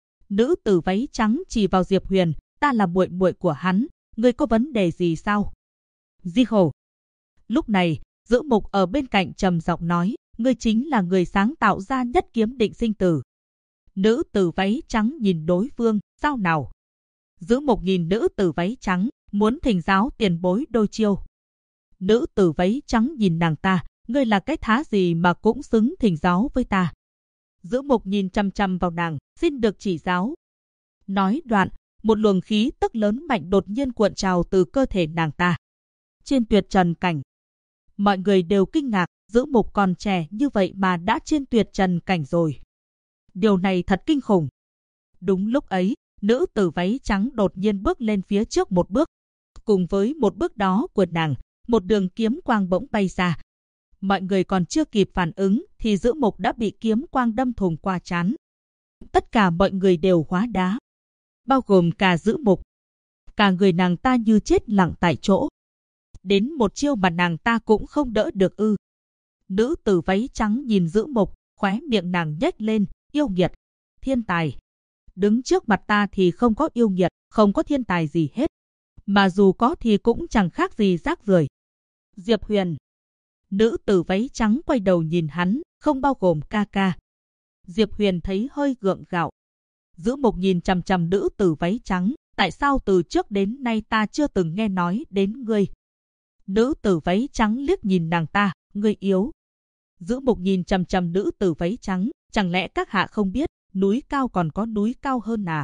Nữ tử váy trắng chỉ vào Diệp Huyền, ta là muội muội của hắn, ngươi có vấn đề gì sao? Di Khổ. Lúc này, Dữ Mục ở bên cạnh trầm giọng nói, ngươi chính là người sáng tạo ra nhất kiếm định sinh tử. Nữ tử váy trắng nhìn đối phương, sao nào? Dữ Mục nhìn nữ tử váy trắng, muốn thỉnh giáo tiền bối đôi chiêu. Nữ tử váy trắng nhìn nàng ta, ngươi là cái thá gì mà cũng xứng thỉnh giáo với ta. Dữ Mục nhìn chăm chăm vào nàng, xin được chỉ giáo. Nói đoạn, một luồng khí tức lớn mạnh đột nhiên cuộn trào từ cơ thể nàng ta. Trên tuyệt trần cảnh, mọi người đều kinh ngạc, Dữ Mục còn trẻ như vậy mà đã trên tuyệt trần cảnh rồi. Điều này thật kinh khủng. Đúng lúc ấy, nữ tử váy trắng đột nhiên bước lên phía trước một bước. Cùng với một bước đó của nàng, một đường kiếm quang bỗng bay ra. Mọi người còn chưa kịp phản ứng thì Dữ Mục đã bị kiếm quang đâm thủng qua trán. Tất cả mọi người đều hóa đá, bao gồm cả Dữ Mục. Cả người nàng ta như chết lặng tại chỗ. Đến một chiêu mà nàng ta cũng không đỡ được ư? Nữ tử váy trắng nhìn Dữ Mục, khóe miệng nàng nhếch lên, yêu nghiệt, thiên tài. Đứng trước mặt ta thì không có yêu nghiệt, không có thiên tài gì hết. Mà dù có thì cũng chẳng khác gì rác rưởi. Diệp Huyền. Nữ tử váy trắng quay đầu nhìn hắn, không bao gồm ca ca. Diệp Huyền thấy hơi gượng gạo. Dữ Mục nhìn chằm chằm nữ tử váy trắng, tại sao từ trước đến nay ta chưa từng nghe nói đến ngươi? Nữ tử váy trắng liếc nhìn nàng ta, ngươi yếu. Dữ Mục nhìn chằm chằm nữ tử váy trắng, chẳng lẽ các hạ không biết, núi cao còn có núi cao hơn à?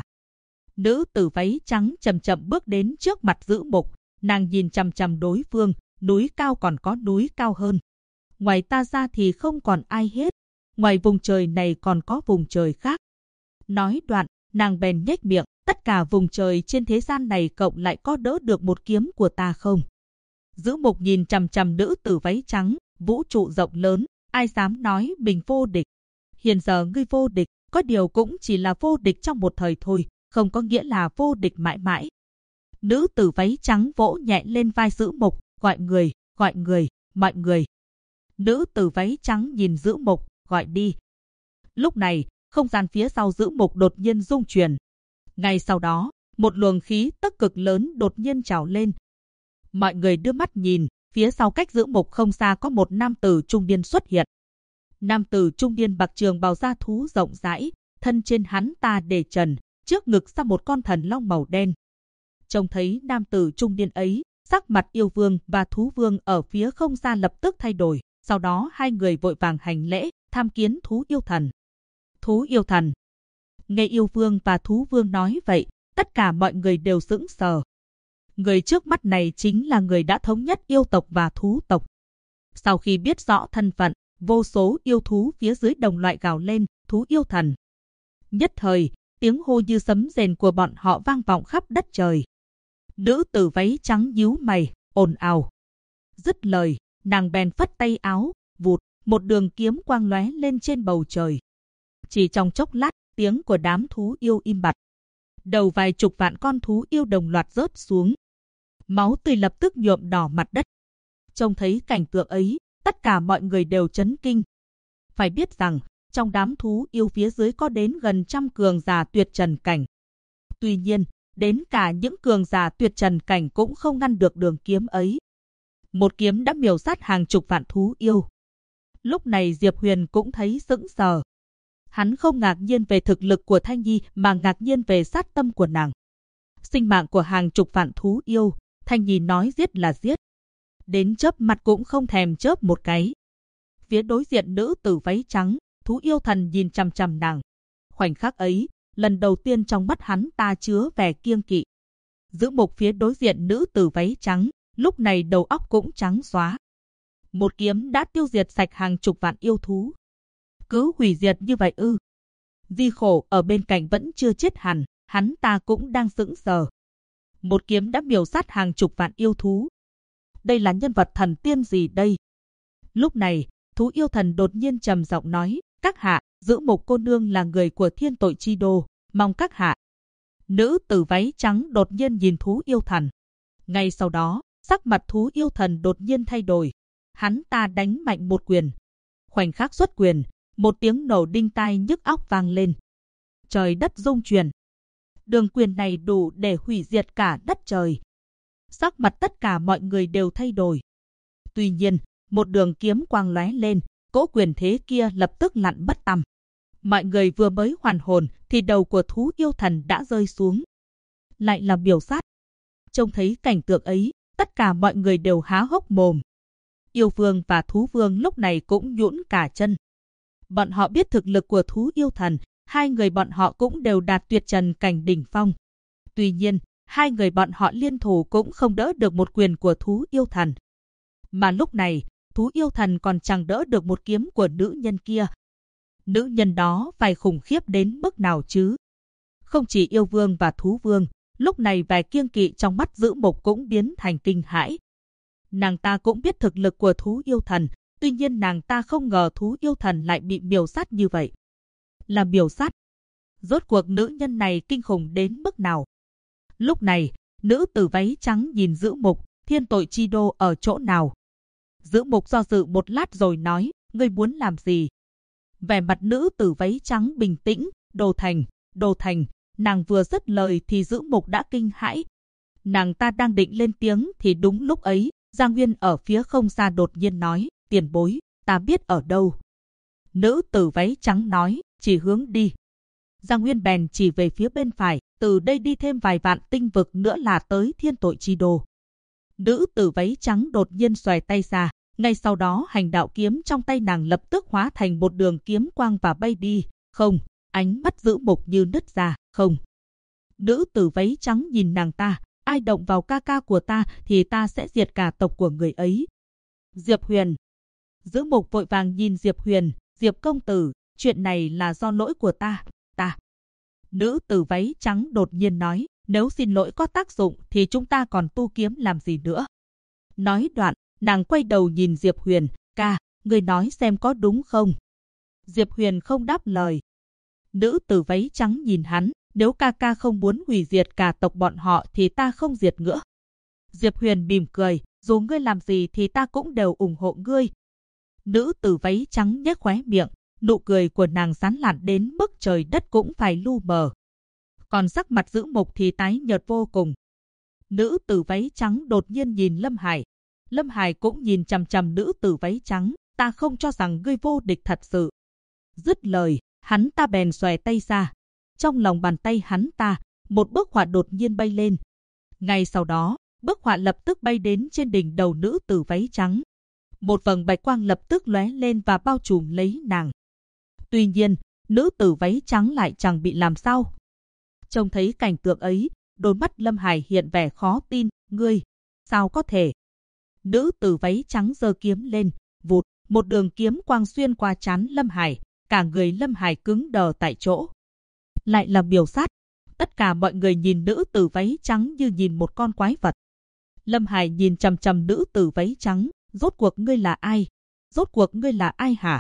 Nữ tử váy trắng chậm chậm bước đến trước mặt Dữ Mục, nàng nhìn chằm chằm đối phương, núi cao còn có núi cao hơn. Ngoài ta ra thì không còn ai hết, ngoài vùng trời này còn có vùng trời khác. Nói đoạn, nàng bèn nhếch miệng, tất cả vùng trời trên thế gian này cộng lại có đỡ được một kiếm của ta không? Dữ Mục nhìn chằm chằm nữ tử váy trắng, vũ trụ rộng lớn, ai dám nói mình vô địch? Hiện giờ ngươi vô địch, có điều cũng chỉ là vô địch trong một thời thôi, không có nghĩa là vô địch mãi mãi. Nữ tử váy trắng vỗ nhẹ lên vai Dữ Mục, gọi người, mọi người. Nữ tử váy trắng nhìn Dữ Mục, gọi đi. Lúc này, không gian phía sau Dữ Mục đột nhiên rung chuyển. Ngay sau đó, một luồng khí tức cực lớn đột nhiên trào lên. Mọi người đưa mắt nhìn, phía sau cách Dữ Mục không xa có một nam tử trung niên xuất hiện. Nam tử trung niên mặc trường bào da thú rộng rãi, thân trên hắn ta để trần, trước ngực ra một con thần long màu đen. Trông thấy nam tử trung niên ấy, sắc mặt yêu vương và thú vương ở phía không xa lập tức thay đổi. Sau đó hai người vội vàng hành lễ, tham kiến thú yêu thần. Thú yêu thần. Nghe yêu vương và thú vương nói vậy, tất cả mọi người đều sững sờ. Người trước mắt này chính là người đã thống nhất yêu tộc và thú tộc. Sau khi biết rõ thân phận, vô số yêu thú phía dưới đồng loại gào lên, thú yêu thần. Nhất thời, tiếng hô như sấm rền của bọn họ vang vọng khắp đất trời. Nữ tử váy trắng nhíu mày, ồn ào. Dứt lời, nàng bèn phất tay áo, vụt, một đường kiếm quang lóe lên trên bầu trời. Chỉ trong chốc lát, tiếng của đám thú yêu im bặt. Đầu vài chục vạn con thú yêu đồng loạt rớt xuống. Máu tươi lập tức nhuộm đỏ mặt đất. Trông thấy cảnh tượng ấy, tất cả mọi người đều chấn kinh. Phải biết rằng, trong đám thú yêu phía dưới có đến gần trăm cường giả tuyệt trần cảnh. Tuy nhiên, đến cả những cường giả tuyệt trần cảnh cũng không ngăn được đường kiếm ấy. Một kiếm đã miểu sát hàng chục vạn thú yêu. Lúc này Diệp Huyền cũng thấy sững sờ. Hắn không ngạc nhiên về thực lực của Thanh Nhi mà ngạc nhiên về sát tâm của nàng. Sinh mạng của hàng chục vạn thú yêu, Thanh Nhi nói giết là giết. Đến chớp mặt cũng không thèm chớp một cái. Phía đối diện nữ tử váy trắng, thú yêu thần nhìn chằm chằm nàng. Khoảnh khắc ấy, lần đầu tiên trong mắt hắn ta chứa vẻ kiêng kỵ. Dữ Mục phía đối diện nữ tử váy trắng, lúc này đầu óc cũng trắng xóa. Một kiếm đã tiêu diệt sạch hàng chục vạn yêu thú. Cứ hủy diệt như vậy ư? Di Khổ ở bên cạnh vẫn chưa chết hẳn, hắn ta cũng đang sững sờ. Một kiếm đã miểu sát hàng chục vạn yêu thú. Đây là nhân vật thần tiên gì đây? Lúc này, thú yêu thần đột nhiên trầm giọng nói, các hạ, Giữ Mục cô nương là người của Thiên Tội Chi Đô, mong các hạ. Nữ tử váy trắng đột nhiên nhìn thú yêu thần. Ngay sau đó, sắc mặt thú yêu thần đột nhiên thay đổi. Hắn ta đánh mạnh một quyền. Khoảnh khắc xuất quyền, một tiếng nổ đinh tai nhức óc vang lên. Trời đất rung chuyển. Đường quyền này đủ để hủy diệt cả đất trời. Sắc mặt tất cả mọi người đều thay đổi. Tuy nhiên, một đường kiếm quang lóe lên, cỗ quyền thế kia lập tức lặn bất tăm. Mọi người vừa mới hoàn hồn thì đầu của thú yêu thần đã rơi xuống. Lại là miểu sát. Trông thấy cảnh tượng ấy, tất cả mọi người đều há hốc mồm. Yêu vương và thú vương lúc này cũng nhũn cả chân. Bọn họ biết thực lực của thú yêu thần, hai người bọn họ cũng đều đạt tuyệt trần cảnh đỉnh phong. Tuy nhiên, hai người bọn họ liên thủ cũng không đỡ được một quyền của thú yêu thần. Mà lúc này, thú yêu thần còn chẳng đỡ được một kiếm của nữ nhân kia. Nữ nhân đó phải khủng khiếp đến mức nào chứ? Không chỉ yêu vương và thú vương, lúc này vẻ kiêng kỵ trong mắt Giữ Mục cũng biến thành kinh hãi. Nàng ta cũng biết thực lực của thú yêu thần, tuy nhiên nàng ta không ngờ thú yêu thần lại bị miểu sát như vậy. Là miểu sát. Rốt cuộc nữ nhân này kinh khủng đến mức nào? Lúc này, nữ tử váy trắng nhìn Giữ Mục, Thiên Tội Chi Đô ở chỗ nào? Giữ Mục do dự một lát rồi nói, ngươi muốn làm gì? Vẻ mặt nữ tử váy trắng bình tĩnh, đồ thành, nàng vừa dứt lời thì Giữ Mục đã kinh hãi. Nàng ta đang định lên tiếng thì đúng lúc ấy, Giang Nguyên ở phía không xa đột nhiên nói, tiền bối, ta biết ở đâu. Nữ tử váy trắng nói, chỉ hướng đi. Giang Nguyên bèn chỉ về phía bên phải, từ đây đi thêm vài vạn tinh vực nữa là tới Thiên Tội Chi Đô. Nữ tử váy trắng đột nhiên xòe tay ra, ngay sau đó hành đạo kiếm trong tay nàng lập tức hóa thành một đường kiếm quang và bay đi. Không, ánh mắt Giữ Mục như nứt ra, không. Nữ tử váy trắng nhìn nàng ta, ai động vào ca ca của ta thì ta sẽ diệt cả tộc của người ấy. Diệp Huyền. Giữ Mục vội vàng nhìn Diệp Huyền, Diệp công tử, chuyện này là do lỗi của ta. Nữ tử váy trắng đột nhiên nói, nếu xin lỗi có tác dụng thì chúng ta còn tu kiếm làm gì nữa. Nói đoạn, nàng quay đầu nhìn Diệp Huyền, ca, người nói xem có đúng không. Diệp Huyền không đáp lời. Nữ tử váy trắng nhìn hắn, nếu ca ca không muốn hủy diệt cả tộc bọn họ thì ta không diệt nữa. Diệp Huyền mỉm cười, dù ngươi làm gì thì ta cũng đều ủng hộ ngươi. Nữ tử váy trắng nhếch khóe miệng, nụ cười của nàng sán lạn đến mức trời đất cũng phải lu mờ. Còn sắc mặt Giữ Mục thì tái nhợt vô cùng. Nữ tử váy trắng đột nhiên nhìn Lâm Hải. Lâm Hải cũng nhìn chằm chằm nữ tử váy trắng, ta không cho rằng ngươi vô địch thật sự. Dứt lời, hắn ta bèn xòe tay ra. Trong lòng bàn tay hắn ta, một bức họa đột nhiên bay lên. Ngay sau đó, bức họa lập tức bay đến trên đỉnh đầu nữ tử váy trắng. Một vầng bạch quang lập tức lóe lên và bao trùm lấy nàng. Tuy nhiên, nữ tử váy trắng lại chẳng bị làm sao. Trông thấy cảnh tượng ấy, đôi mắt Lâm Hải hiện vẻ khó tin, ngươi, sao có thể? Nữ tử váy trắng giơ kiếm lên, vụt, một đường kiếm quang xuyên qua trán Lâm Hải, cả người Lâm Hải cứng đờ tại chỗ. Lại là miểu sát. Tất cả mọi người nhìn nữ tử váy trắng như nhìn một con quái vật. Lâm Hải nhìn chằm chằm nữ tử váy trắng, rốt cuộc ngươi là ai? Rốt cuộc ngươi là ai hả?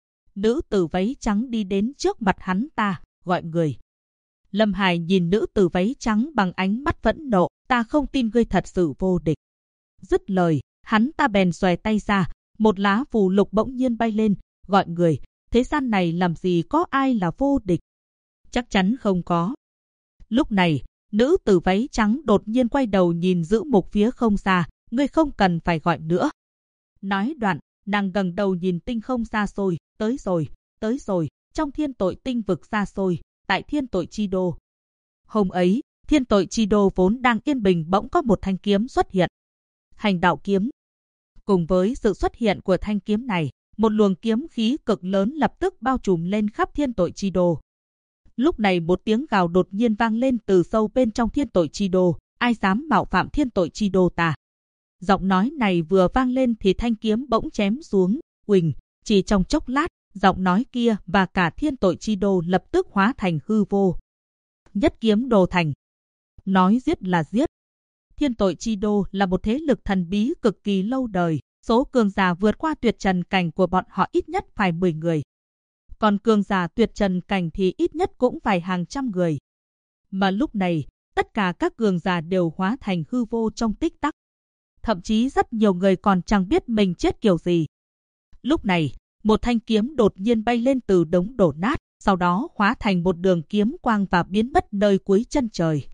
Nữ tử váy trắng đi đến trước mặt hắn ta, gọi người. Lâm Hải nhìn nữ tử váy trắng bằng ánh mắt phẫn nộ, ta không tin ngươi thật sự vô địch. Dứt lời, hắn ta bèn xòe tay ra, một lá phù lục bỗng nhiên bay lên, gọi người, thế gian này làm gì có ai là vô địch? Chắc chắn không có. Lúc này, nữ tử váy trắng đột nhiên quay đầu nhìn Giữ Mục phía không xa, ngươi không cần phải gọi nữa. Nói đoạn, nàng ngẩng đầu nhìn tinh không xa xôi, tới rồi, trong Thiên Tội tinh vực xa xôi, tại Thiên Tội Chi Đô. Hôm ấy, Thiên Tội Chi Đô vốn đang yên bình bỗng có một thanh kiếm xuất hiện. Hành đạo kiếm. Cùng với sự xuất hiện của thanh kiếm này, một luồng kiếm khí cực lớn lập tức bao trùm lên khắp Thiên Tội Chi Đô. Lúc này một tiếng gào đột nhiên vang lên từ sâu bên trong Thiên Tội Chi Đô, ai dám mạo phạm Thiên Tội Chi Đô ta? Giọng nói này vừa vang lên thì thanh kiếm bỗng chém xuống, uỳnh, chỉ trong chốc lát, Giọng nói kia và cả thiên tội chi đô lập tức hóa thành hư vô. Nhất kiếm đồ thành. Nói giết là giết. Thiên tội chi đô là một thế lực thần bí cực kỳ lâu đời. Số cường giả vượt qua tuyệt trần cảnh của bọn họ ít nhất phải 10 người. Còn cường giả tuyệt trần cảnh thì ít nhất cũng phải hàng trăm người. Mà lúc này, tất cả các cường giả đều hóa thành hư vô trong tích tắc. Thậm chí rất nhiều người còn chẳng biết mình chết kiểu gì. Lúc này, một thanh kiếm đột nhiên bay lên từ đống đổ nát, sau đó hóa thành một đường kiếm quang và biến mất nơi cuối chân trời.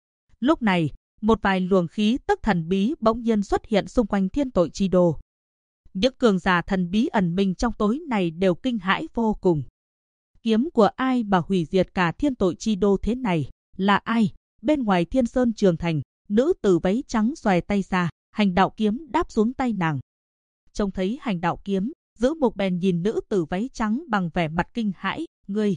Lúc này, một vài luồng khí tức thần bí bỗng nhiên xuất hiện xung quanh thiên tội chi đô. Những cường giả thần bí ẩn mình trong tối này đều kinh hãi vô cùng. Kiếm của ai mà hủy diệt cả thiên tội chi đô thế này? Là ai? Bên ngoài Thiên Sơn Trường Thành, nữ tử váy trắng xòe tay ra, hành đạo kiếm đáp xuống tay nàng. Trông thấy hành đạo kiếm, Giữ Mục bèn nhìn nữ tử váy trắng bằng vẻ mặt kinh hãi. Ngươi!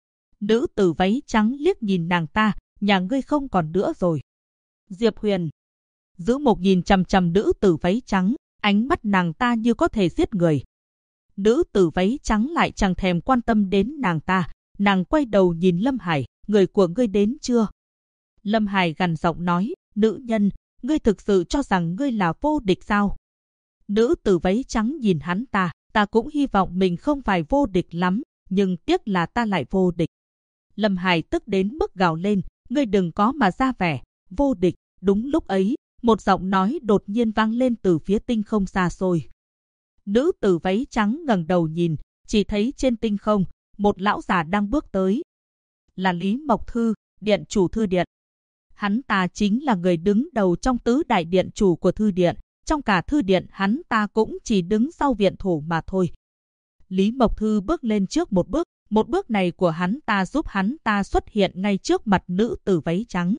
Nữ tử váy trắng liếc nhìn nàng ta, nhà ngươi không còn nữa rồi. Diệp Huyền! Giữ Mục nhìn chằm chằm nữ tử váy trắng, ánh mắt nàng ta như có thể giết người. Nữ tử váy trắng lại chẳng thèm quan tâm đến nàng ta, nàng quay đầu nhìn Lâm Hải, người của ngươi đến chưa? Lâm Hải gằn giọng nói, nữ nhân, ngươi thực sự cho rằng ngươi là vô địch sao? Nữ tử váy trắng nhìn hắn ta cũng hy vọng mình không phải vô địch lắm, nhưng tiếc là ta lại vô địch. Lâm Hải tức đến mức gào lên, ngươi đừng có mà ra vẻ, vô địch. Đúng lúc ấy, một giọng nói đột nhiên vang lên từ phía tinh không xa xôi. Nữ tử váy trắng ngẩng đầu nhìn, chỉ thấy trên tinh không, một lão già đang bước tới. Là Lý Mộc Thư, điện chủ thư điện. Hắn ta chính là người đứng đầu trong tứ đại điện chủ của thư điện. Trong cả thư điện hắn ta cũng chỉ đứng sau viện thủ mà thôi. Lý Mộc Thư bước lên trước một bước này của hắn ta giúp hắn ta xuất hiện ngay trước mặt nữ tử váy trắng.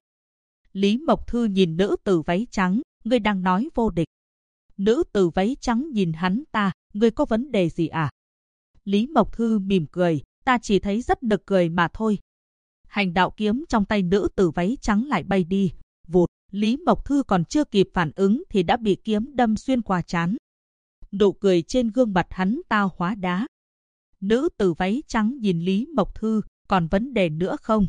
Lý Mộc Thư nhìn nữ tử váy trắng, ngươi đang nói vô địch. Nữ tử váy trắng nhìn hắn ta, ngươi có vấn đề gì à? Lý Mộc Thư mỉm cười, ta chỉ thấy rất nực cười mà thôi. Hành đạo kiếm trong tay nữ tử váy trắng lại bay đi, vụt. Lý Mộc Thư còn chưa kịp phản ứng thì đã bị kiếm đâm xuyên qua trán. Nụ cười trên gương mặt hắn ta hóa đá. Nữ tử váy trắng nhìn Lý Mộc Thư, còn vấn đề nữa không?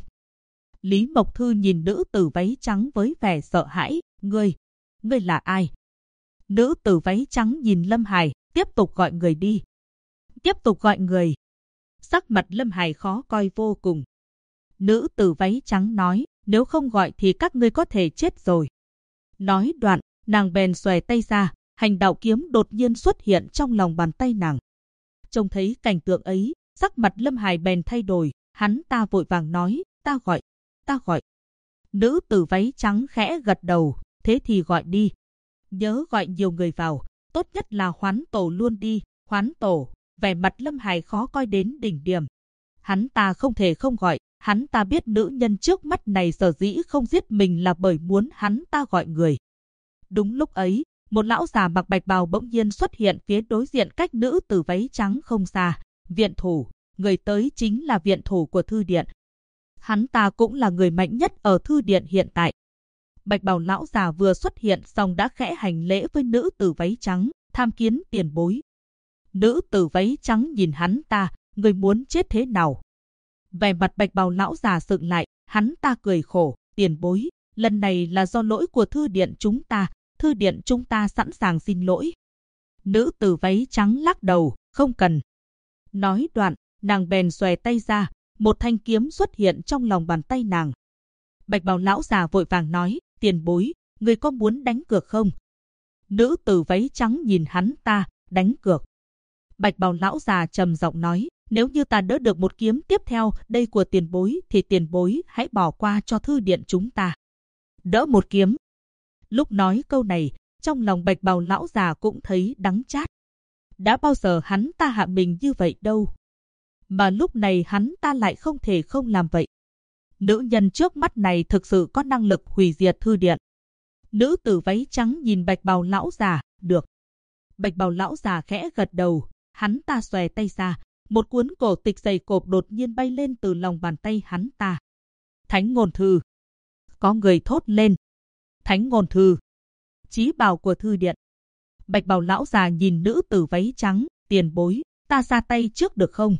Lý Mộc Thư nhìn nữ tử váy trắng với vẻ sợ hãi, ngươi là ai? Nữ tử váy trắng nhìn Lâm Hải, tiếp tục gọi người đi. Tiếp tục gọi người. Sắc mặt Lâm Hải khó coi vô cùng. Nữ tử váy trắng nói, nếu không gọi thì các ngươi có thể chết rồi. Nói đoạn, nàng bèn xòe tay ra, hành đạo kiếm đột nhiên xuất hiện trong lòng bàn tay nàng. Trông thấy cảnh tượng ấy, sắc mặt Lâm Hải bèn thay đổi, hắn ta vội vàng nói, ta gọi. Nữ tử váy trắng khẽ gật đầu, thế thì gọi đi. Nhớ gọi nhiều người vào, tốt nhất là Hoán Tổ luôn đi. Hoán Tổ, vẻ mặt Lâm Hải khó coi đến đỉnh điểm. Hắn ta không thể không gọi, hắn ta biết nữ nhân trước mắt này sở dĩ không giết mình là bởi muốn hắn ta gọi người. Đúng lúc ấy, một lão già mặc bạch bào bỗng nhiên xuất hiện phía đối diện cách nữ tử váy trắng không xa. Viện thủ, người tới chính là viện thủ của thư điện. Hắn ta cũng là người mạnh nhất ở thư điện hiện tại. Bạch bào lão già vừa xuất hiện xong đã khẽ hành lễ với nữ tử váy trắng, tham kiến tiền bối. Nữ tử váy trắng nhìn hắn ta, người muốn chết thế nào? Vẻ mặt bạch bào lão già sượng lại, hắn ta cười khổ, tiền bối, lần này là do lỗi của thư điện chúng ta sẵn sàng xin lỗi. Nữ tử váy trắng lắc đầu, không cần. Nói đoạn, nàng bèn xòe tay ra, một thanh kiếm xuất hiện trong lòng bàn tay nàng. Bạch bào lão già vội vàng nói, tiền bối, người có muốn đánh cược không? Nữ tử váy trắng nhìn hắn ta, đánh cược. Bạch bào lão già trầm giọng nói, nếu như ta đỡ được một kiếm tiếp theo đây của tiền bối thì tiền bối hãy bỏ qua cho thư điện chúng ta. Đỡ một kiếm. Lúc nói câu này, trong lòng bạch bào lão già cũng thấy đắng chát. Đã bao giờ hắn ta hạ mình như vậy đâu. Mà lúc này hắn ta lại không thể không làm vậy. Nữ nhân trước mắt này thực sự có năng lực hủy diệt thư điện. Nữ tử váy trắng nhìn bạch bào lão già, được. Bạch bào lão già khẽ gật đầu, hắn ta xòe tay ra, một cuốn cổ tịch dày cộp đột nhiên bay lên từ lòng bàn tay hắn ta. Thánh ngôn thư. Có người thốt lên. Thánh ngôn thư. Chí bảo của thư điện. Bạch bào lão già nhìn nữ tử váy trắng, tiền bối, ta ra tay trước được không?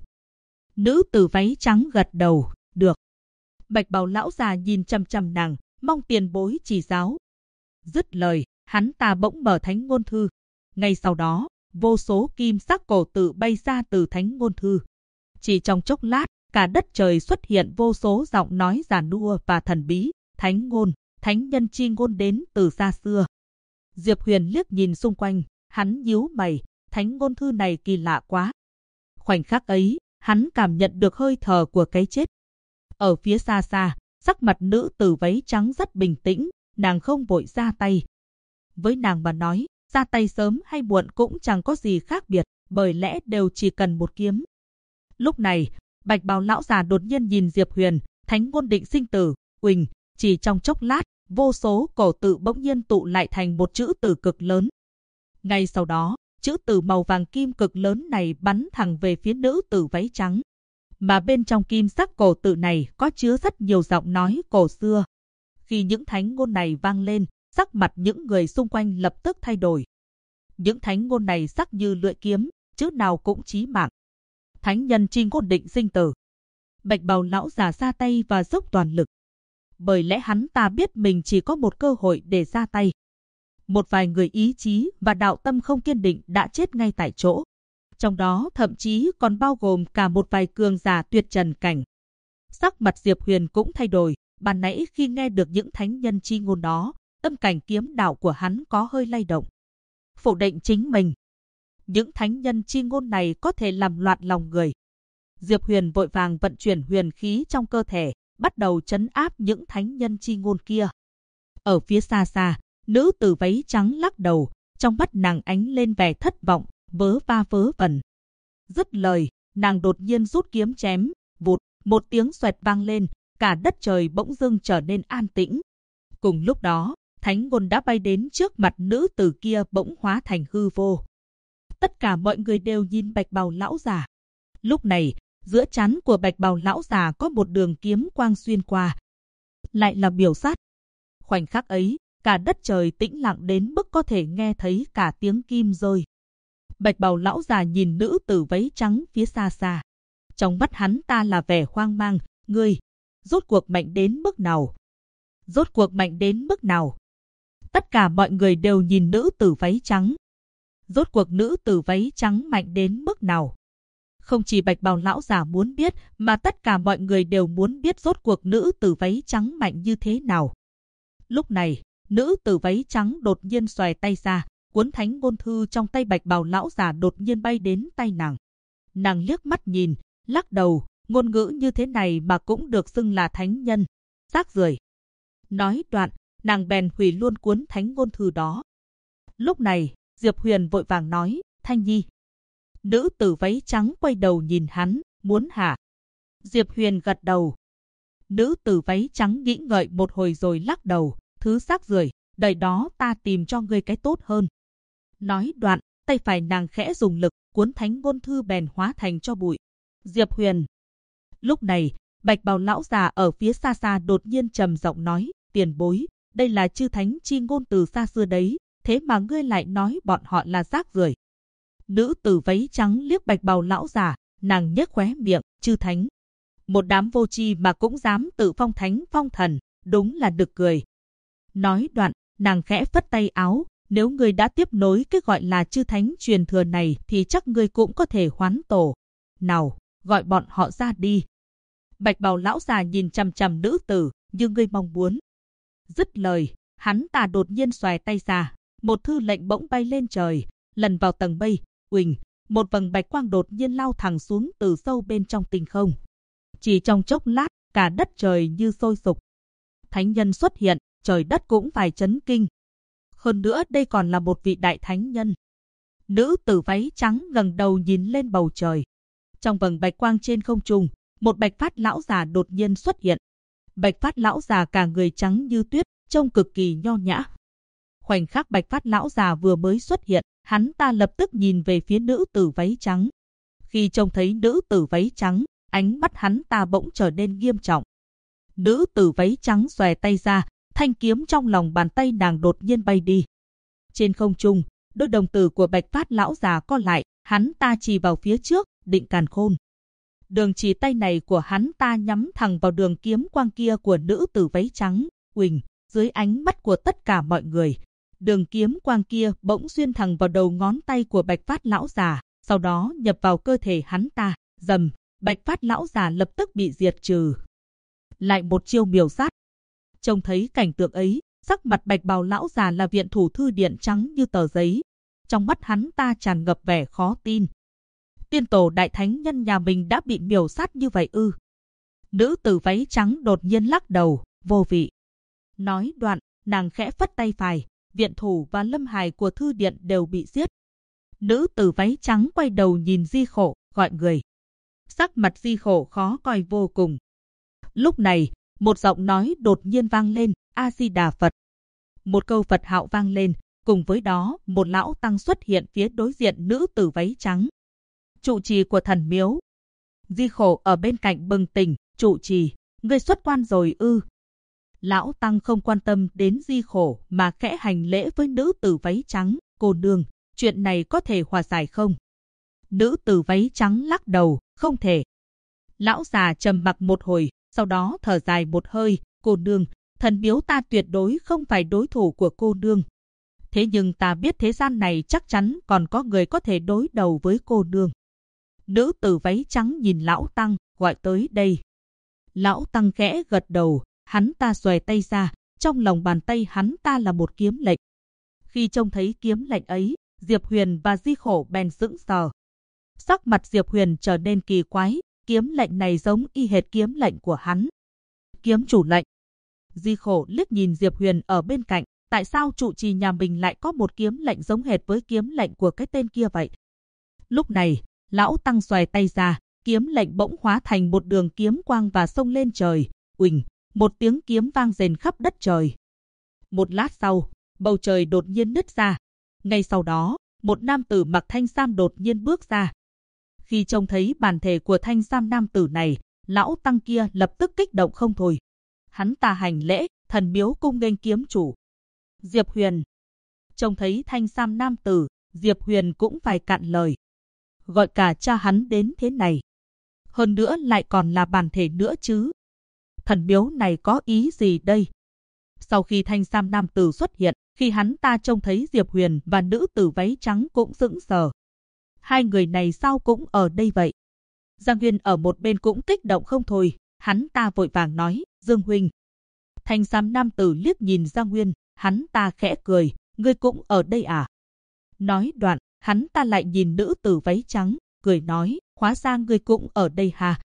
Nữ tử váy trắng gật đầu, được. Bạch bào lão già nhìn chằm chằm nàng, mong tiền bối chỉ giáo. Dứt lời, hắn ta bỗng mở thánh ngôn thư. Ngay sau đó, vô số kim sắc cổ tự bay ra từ thánh ngôn thư. Chỉ trong chốc lát, cả đất trời xuất hiện vô số giọng nói giản nua và thần bí, thánh ngôn, thánh nhân chi ngôn đến từ xa xưa. Diệp Huyền liếc nhìn xung quanh, hắn nhíu mày, thánh ngôn thư này kỳ lạ quá. Khoảnh khắc ấy, hắn cảm nhận được hơi thở của cái chết. Ở phía xa xa, sắc mặt nữ tử váy trắng rất bình tĩnh, nàng không vội ra tay. Với nàng mà nói, ra tay sớm hay muộn cũng chẳng có gì khác biệt, bởi lẽ đều chỉ cần một kiếm. Lúc này, bạch bào lão già đột nhiên nhìn Diệp Huyền, thánh ngôn định sinh tử, uỳnh, chỉ trong chốc lát, vô số cổ tự bỗng nhiên tụ lại thành một chữ tử cực lớn. Ngay sau đó, chữ tử màu vàng kim cực lớn này bắn thẳng về phía nữ tử váy trắng. Mà bên trong kim sắc cổ tự này có chứa rất nhiều giọng nói cổ xưa. Khi những thánh ngôn này vang lên, sắc mặt những người xung quanh lập tức thay đổi. Những thánh ngôn này sắc như lưỡi kiếm, chữ nào cũng chí mạng. Thánh nhân chi ngôn định sinh tử. Bạch bào lão già ra tay và dốc toàn lực. Bởi lẽ hắn ta biết mình chỉ có một cơ hội để ra tay. Một vài người ý chí và đạo tâm không kiên định đã chết ngay tại chỗ. Trong đó thậm chí còn bao gồm cả một vài cường giả tuyệt trần cảnh. Sắc mặt Diệp Huyền cũng thay đổi, ban nãy khi nghe được những thánh nhân chi ngôn đó, tâm cảnh kiếm đạo của hắn có hơi lay động. Phủ định chính mình. Những thánh nhân chi ngôn này có thể làm loạn lòng người. Diệp Huyền vội vàng vận chuyển huyền khí trong cơ thể, bắt đầu trấn áp những thánh nhân chi ngôn kia. Ở phía xa xa, nữ tử váy trắng lắc đầu, trong mắt nàng ánh lên vẻ thất vọng, vớ va vớ vẩn. Dứt lời, nàng đột nhiên rút kiếm chém, vụt, một tiếng xoẹt vang lên, cả đất trời bỗng dưng trở nên an tĩnh. Cùng lúc đó, thánh ngôn đã bay đến trước mặt nữ tử kia bỗng hóa thành hư vô. Tất cả mọi người đều nhìn bạch bào lão già. Lúc này, giữa trán của bạch bào lão già có một đường kiếm quang xuyên qua. Lại là biểu sát. Khoảnh khắc ấy, cả đất trời tĩnh lặng đến mức có thể nghe thấy cả tiếng kim rơi. Bạch bào lão già nhìn nữ tử váy trắng phía xa xa. Trong mắt hắn ta là vẻ hoang mang, ngươi, rốt cuộc mạnh đến mức nào? Rốt cuộc mạnh đến mức nào? Tất cả mọi người đều nhìn nữ tử váy trắng. Rốt cuộc nữ tử váy trắng mạnh đến mức nào? Không chỉ bạch bào lão già muốn biết, mà tất cả mọi người đều muốn biết rốt cuộc nữ tử váy trắng mạnh như thế nào. Lúc này, nữ tử váy trắng đột nhiên xòe tay ra, cuốn thánh ngôn thư trong tay bạch bào lão già đột nhiên bay đến tay nàng. Nàng liếc mắt nhìn, lắc đầu, ngôn ngữ như thế này mà cũng được xưng là thánh nhân. Rác rưởi. Nói đoạn, nàng bèn hủy luôn cuốn thánh ngôn thư đó. Lúc này, Diệp Huyền vội vàng nói, Thanh Nhi. Nữ tử váy trắng quay đầu nhìn hắn, muốn hả? Diệp Huyền gật đầu. Nữ tử váy trắng nghĩ ngợi một hồi rồi lắc đầu, thứ rác rưởi, đợi đó ta tìm cho ngươi cái tốt hơn. Nói đoạn, tay phải nàng khẽ dùng lực, cuốn thánh ngôn thư bèn hóa thành cho bụi. Diệp Huyền. Lúc này, bạch bào lão già ở phía xa xa đột nhiên trầm giọng nói, tiền bối, đây là chư thánh chi ngôn từ xa xưa đấy, thế mà ngươi lại nói bọn họ là rác rưởi. Nữ tử váy trắng liếc bạch bào lão già, nàng nhếch khóe miệng, chư thánh. Một đám vô tri mà cũng dám tự phong thánh phong thần, đúng là nực cười. Nói đoạn, nàng khẽ phất tay áo, nếu ngươi đã tiếp nối cái gọi là chư thánh truyền thừa này thì chắc ngươi cũng có thể hoán tổ. Nào, gọi bọn họ ra đi. Bạch bào lão già nhìn chằm chằm nữ tử, như ngươi mong muốn. Dứt lời, hắn ta đột nhiên xòe tay ra, một thư lệnh bỗng bay lên trời, lần vào tầng mây, uỳnh, một vầng bạch quang đột nhiên lao thẳng xuống từ sâu bên trong tinh không. Chỉ trong chốc lát, cả đất trời như sôi sục. Thánh nhân xuất hiện, trời đất cũng phải chấn kinh. Hơn nữa đây còn là một vị đại thánh nhân. Nữ tử váy trắng ngẩng đầu nhìn lên bầu trời. Trong vầng bạch quang trên không trung, một bạch phát lão già đột nhiên xuất hiện. Bạch phát lão già cả người trắng như tuyết, trông cực kỳ nho nhã. Khoảnh khắc bạch phát lão già vừa mới xuất hiện, hắn ta lập tức nhìn về phía nữ tử váy trắng. Khi trông thấy nữ tử váy trắng, ánh mắt hắn ta bỗng trở nên nghiêm trọng. Nữ tử váy trắng xòe tay ra, thanh kiếm trong lòng bàn tay nàng đột nhiên bay đi. Trên không trung, đôi đồng tử của bạch phát lão già co lại, hắn ta chỉ vào phía trước, định càn khôn. Đường chỉ tay này của hắn ta nhắm thẳng vào đường kiếm quang kia của nữ tử váy trắng. Uỳnh, dưới ánh mắt của tất cả mọi người, đường kiếm quang kia bỗng xuyên thẳng vào đầu ngón tay của Bạch Phát lão già, sau đó nhập vào cơ thể hắn ta. Rầm, Bạch Phát lão già lập tức bị diệt trừ. Lại một chiêu miểu sát. Trông thấy cảnh tượng ấy, sắc mặt Bạch Bào lão già là viện thủ thư điện trắng như tờ giấy. Trong mắt hắn ta tràn ngập vẻ khó tin. Tiên tổ đại thánh nhân nhà mình đã bị miểu sát như vậy ư? Nữ tử váy trắng đột nhiên lắc đầu, vô vị. Nói đoạn, nàng khẽ phất tay phải, viện thủ và lâm hài của thư điện đều bị giết. Nữ tử váy trắng quay đầu nhìn Di Khổ, gọi người. Sắc mặt Di Khổ khó coi vô cùng. Lúc này, một giọng nói đột nhiên vang lên, A-di-đà Phật. Một câu Phật hạo vang lên, cùng với đó một lão tăng xuất hiện phía đối diện nữ tử váy trắng. Trụ trì của thần miếu. Di Khổ ở bên cạnh bừng tỉnh, trụ trì, ngươi xuất quan rồi ư? Lão tăng không quan tâm đến Di Khổ mà khẽ hành lễ với nữ tử váy trắng. Cô nương, chuyện này có thể hòa giải không? Nữ tử váy trắng lắc đầu, không thể. Lão già trầm mặc một hồi, sau đó thở dài một hơi, cô nương, thần miếu ta tuyệt đối không phải đối thủ của cô nương. Thế nhưng ta biết thế gian này chắc chắn còn có người có thể đối đầu với cô nương. Nữ tử váy trắng nhìn lão tăng, gọi tới đây. Lão tăng khẽ gật đầu, hắn ta xòe tay ra, trong lòng bàn tay hắn ta là một kiếm lệnh. Khi trông thấy kiếm lệnh ấy, Diệp Huyền và Di Khổ bèn sững sờ. Sắc mặt Diệp Huyền trở nên kỳ quái, kiếm lệnh này giống y hệt kiếm lệnh của hắn. Kiếm chủ lệnh. Di Khổ liếc nhìn Diệp Huyền ở bên cạnh, tại sao trụ trì nhà mình lại có một kiếm lệnh giống hệt với kiếm lệnh của cái tên kia vậy? Lúc này, lão tăng xòe tay ra, kiếm lệnh bỗng hóa thành một đường kiếm quang và xông lên trời. Uỳnh, một tiếng kiếm vang rền khắp đất trời. Một lát sau, bầu trời đột nhiên nứt ra. Ngay sau đó, một nam tử mặc thanh sam đột nhiên bước ra. Khi trông thấy bản thể của thanh sam nam tử này, lão tăng kia lập tức kích động không thôi. Hắn ta hành lễ, thần miếu cung nghênh kiếm chủ. Diệp Huyền. Trông thấy thanh sam nam tử, Diệp Huyền cũng phải cạn lời. Gọi cả cha hắn đến thế này. Hơn nữa lại còn là bản thể nữa chứ. Thần miếu này có ý gì đây? Sau khi thanh sam nam tử xuất hiện, khi hắn ta trông thấy Diệp Huyền và nữ tử váy trắng cũng sững sờ. Hai người này sao cũng ở đây vậy? Giang Huyên ở một bên cũng kích động không thôi, hắn ta vội vàng nói, Dương huynh. Thanh sam nam tử liếc nhìn Giang Huyên, hắn ta khẽ cười, ngươi cũng ở đây à? Nói đoạn, hắn ta lại nhìn nữ tử váy trắng, cười nói, hóa ra ngươi cũng ở đây hà?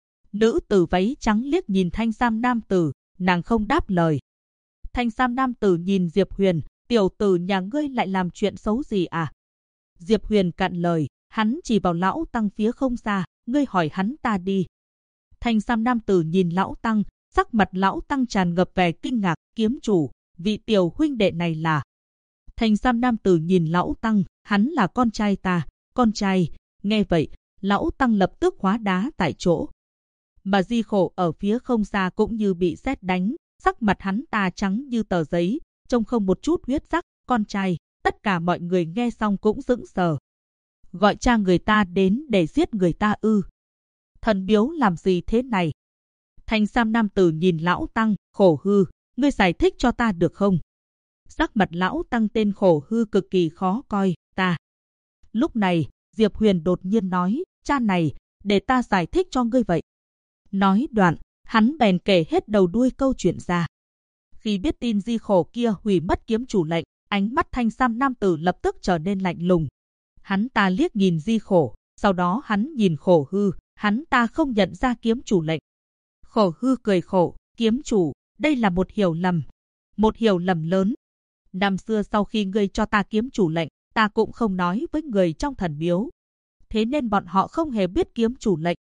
Nữ tử váy trắng liếc nhìn thanh sam nam tử, nàng không đáp lời. Thanh sam nam tử nhìn Diệp Huyền, tiểu tử nhà ngươi lại làm chuyện xấu gì à? Diệp Huyền cạn lời, hắn chỉ vào lão tăng phía không xa, ngươi hỏi hắn ta đi. Thanh sam nam tử nhìn lão tăng, sắc mặt lão tăng tràn ngập vẻ kinh ngạc, kiếm chủ, vị tiểu huynh đệ này là. Thanh sam nam tử nhìn lão tăng, hắn là con trai ta, con trai. Nghe vậy, lão tăng lập tức hóa đá tại chỗ. Mà Di Khổ ở phía không xa cũng như bị sét đánh, sắc mặt hắn ta trắng như tờ giấy, trông không một chút huyết sắc, con trai. Tất cả mọi người nghe xong cũng sững sờ. Gọi cha người ta đến để giết người ta ư? Thần miếu làm gì thế này? Thanh sam nam tử nhìn lão tăng, Khổ Hư, ngươi giải thích cho ta được không? Sắc mặt lão tăng tên Khổ Hư cực kỳ khó coi, ta. Lúc này, Diệp Huyền đột nhiên nói, cha này, để ta giải thích cho ngươi vậy. Nói đoạn, hắn bèn kể hết đầu đuôi câu chuyện ra. Khi biết tin Di Khổ kia hủy mất kiếm chủ lệnh, ánh mắt thanh sam nam tử lập tức trở nên lạnh lùng. Hắn ta liếc nhìn Di Khổ, sau đó hắn nhìn Khổ Hư, hắn ta không nhận ra kiếm chủ lệnh. Khổ Hư cười khổ, kiếm chủ, đây là một hiểu lầm. Một hiểu lầm lớn. Năm xưa sau khi ngươi cho ta kiếm chủ lệnh, ta cũng không nói với người trong thần miếu. Thế nên bọn họ không hề biết kiếm chủ lệnh.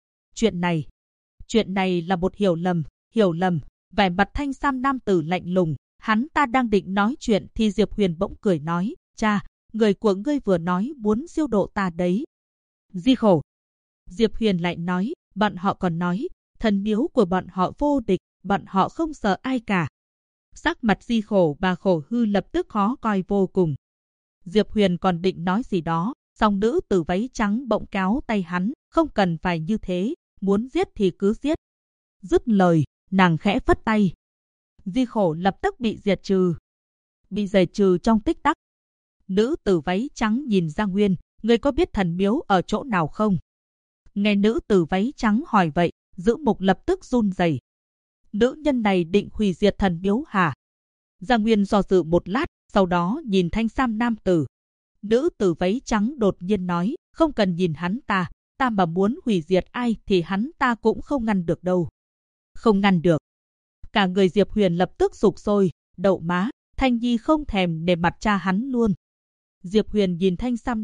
Chuyện này là một hiểu lầm. Vẻ mặt thanh sam nam tử lạnh lùng, hắn ta đang định nói chuyện thì Diệp Huyền bỗng cười nói, cha, người của ngươi vừa nói muốn siêu độ ta đấy. Di Khổ. Diệp Huyền lại nói, bọn họ còn nói, thần miếu của bọn họ vô địch, bọn họ không sợ ai cả. Sắc mặt Di Khổ và Khổ Hư lập tức khó coi vô cùng. Diệp Huyền còn định nói gì đó, Song nữ tử váy trắng bỗng kéo tay hắn, không cần phải như thế, muốn giết thì cứ giết. Dứt lời, nàng khẽ phất tay. Di khổ lập tức bị diệt trừ. Bị diệt trừ trong tích tắc. Nữ tử váy trắng nhìn Giang Nguyên, ngươi có biết thần miếu ở chỗ nào không? Nghe nữ tử váy trắng hỏi vậy, Dữ Mục lập tức run rẩy. Nữ nhân này định hủy diệt thần miếu hả? Giang Nguyên do dự một lát, sau đó nhìn thanh sam nam tử. Nữ tử váy trắng đột nhiên nói, không cần nhìn hắn ta mà muốn hủy diệt ai thì hắn ta cũng không ngăn được đâu. Không ngăn được. Cả người Diệp Huyền lập tức sục sôi, đậu má, Thanh Nhi không thèm nể mặt cha hắn luôn. Diệp Huyền nhìn thanh sam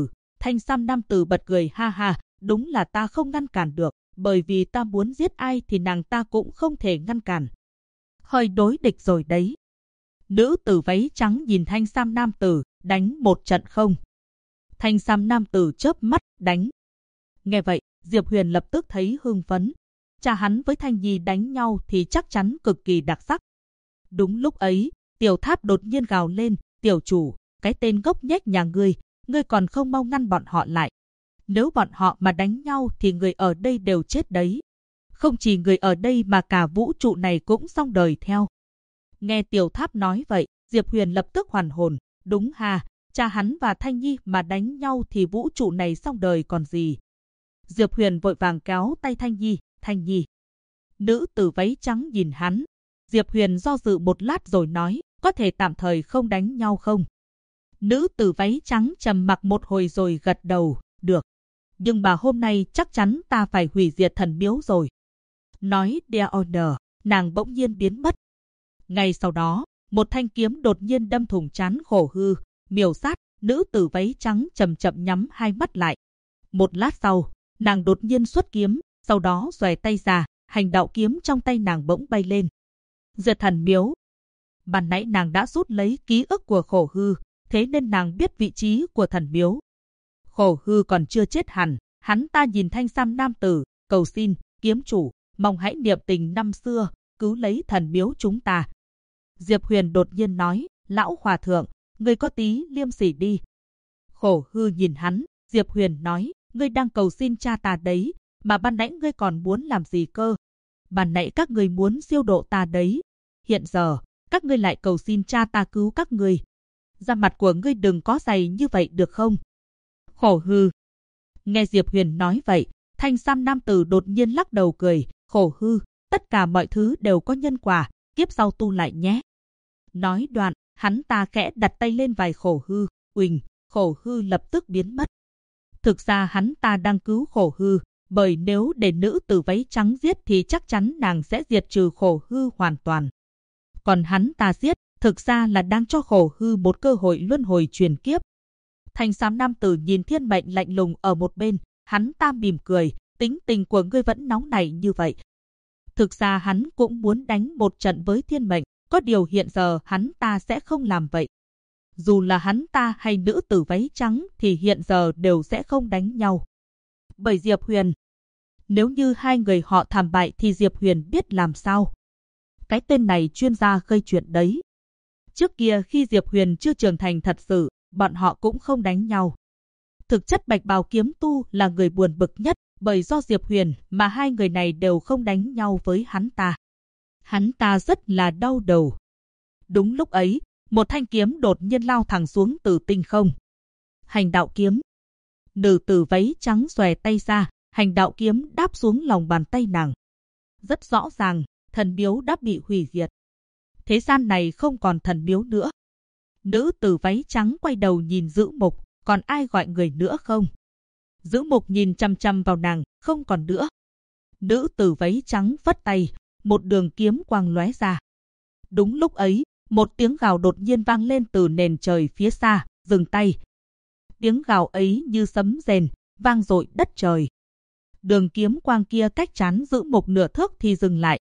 nam tử bật cười ha ha, đúng là ta không ngăn cản được, bởi vì ta muốn giết ai thì nàng ta cũng không thể ngăn cản. Hơi đối địch rồi đấy. Nữ tử váy trắng nhìn thanh sam nam tử, đánh một trận không? Thanh sam nam tử chớp mắt, đánh. Nghe vậy, Diệp Huyền lập tức thấy hưng phấn. Cha hắn với Thanh Nhi đánh nhau thì chắc chắn cực kỳ đặc sắc. Đúng lúc ấy, Tiểu Tháp đột nhiên gào lên, tiểu chủ, cái tên gốc nhếch nhà ngươi còn không mau ngăn bọn họ lại. Nếu bọn họ mà đánh nhau thì người ở đây đều chết đấy. Không chỉ người ở đây mà cả vũ trụ này cũng xong đời theo. Nghe Tiểu Tháp nói vậy, Diệp Huyền lập tức hoàn hồn. Đúng ha, cha hắn và Thanh Nhi mà đánh nhau thì vũ trụ này xong đời còn gì. Diệp Huyền vội vàng kéo tay Thanh Nhi. Nữ tử váy trắng nhìn hắn. Diệp Huyền do dự một lát rồi nói, có thể tạm thời không đánh nhau không? Nữ tử váy trắng trầm mặc một hồi rồi gật đầu, được. Nhưng mà hôm nay chắc chắn ta phải hủy diệt thần miếu rồi. Nói Dear Honor, nàng bỗng nhiên biến mất. Ngay sau đó, một thanh kiếm đột nhiên đâm thủng trán Khổ Hư, miểu sát. Nữ tử váy trắng chậm chậm nhắm hai mắt lại. Một lát sau, nàng đột nhiên xuất kiếm, sau đó xòe tay ra, hành đạo kiếm trong tay nàng bỗng bay lên. Diệt thần miếu. Ban nãy nàng đã rút lấy ký ức của Khổ Hư, thế nên nàng biết vị trí của thần miếu. Khổ Hư còn chưa chết hẳn, hắn ta nhìn thanh sam nam tử, cầu xin, kiếm chủ, mong hãy niệm tình năm xưa, cứu lấy thần miếu chúng ta. Diệp Huyền đột nhiên nói, lão hòa thượng, ngươi có tí liêm sỉ đi. Khổ Hư nhìn hắn, Diệp Huyền nói, ngươi đang cầu xin cha ta đấy, mà ban nãy ngươi còn muốn làm gì cơ? Ban nãy các ngươi muốn siêu độ ta đấy, hiện giờ các ngươi lại cầu xin cha ta cứu các ngươi. Da mặt của ngươi đừng có dày như vậy được không? Khổ Hư. Nghe Diệp Huyền nói vậy, thanh sam nam tử đột nhiên lắc đầu cười, Khổ Hư, tất cả mọi thứ đều có nhân quả, kiếp sau tu lại nhé. Nói đoạn, hắn ta khẽ đặt tay lên vai Khổ Hư, uỳnh, Khổ Hư lập tức biến mất. Thực ra hắn ta đang cứu Khổ Hư, bởi nếu để nữ tử váy trắng giết thì chắc chắn nàng sẽ diệt trừ Khổ Hư hoàn toàn. Còn hắn ta giết, thực ra là đang cho Khổ Hư một cơ hội luân hồi truyền kiếp. Thanh sam nam tử nhìn Thiên Mệnh lạnh lùng ở một bên, hắn ta mỉm cười, tính tình của ngươi vẫn nóng nảy như vậy. Thực ra hắn cũng muốn đánh một trận với Thiên Mệnh, có điều hiện giờ hắn ta sẽ không làm vậy. Dù là hắn ta hay nữ tử váy trắng thì hiện giờ đều sẽ không đánh nhau. Bởi Diệp Huyền. Nếu như hai người họ thảm bại thì Diệp Huyền biết làm sao. Cái tên này chuyên gia gây chuyện đấy. Trước kia khi Diệp Huyền chưa trưởng thành thật sự, bọn họ cũng không đánh nhau. Thực chất Bạch Bào Kiếm Tu là người buồn bực nhất, bởi do Diệp Huyền mà hai người này đều không đánh nhau với hắn ta. Hắn ta rất là đau đầu. Đúng lúc ấy, một thanh kiếm đột nhiên lao thẳng xuống từ tinh không. Hành đạo kiếm. Nữ tử váy trắng xòe tay ra, hành đạo kiếm đáp xuống lòng bàn tay nàng. Rất rõ ràng, thần miếu đã bị hủy diệt. Thế gian này không còn thần miếu nữa. Nữ tử váy trắng quay đầu nhìn Dữ Mục, còn ai gọi người nữa không? Dữ Mục nhìn chăm chăm vào nàng, không còn nữa. Nữ tử váy trắng phất tay, một đường kiếm quang lóe ra. Đúng lúc ấy, một tiếng gào đột nhiên vang lên từ nền trời phía xa, dừng tay. Tiếng gào ấy như sấm rền, vang dội đất trời. Đường kiếm quang kia cách trán Dữ Mục nửa thước thì dừng lại.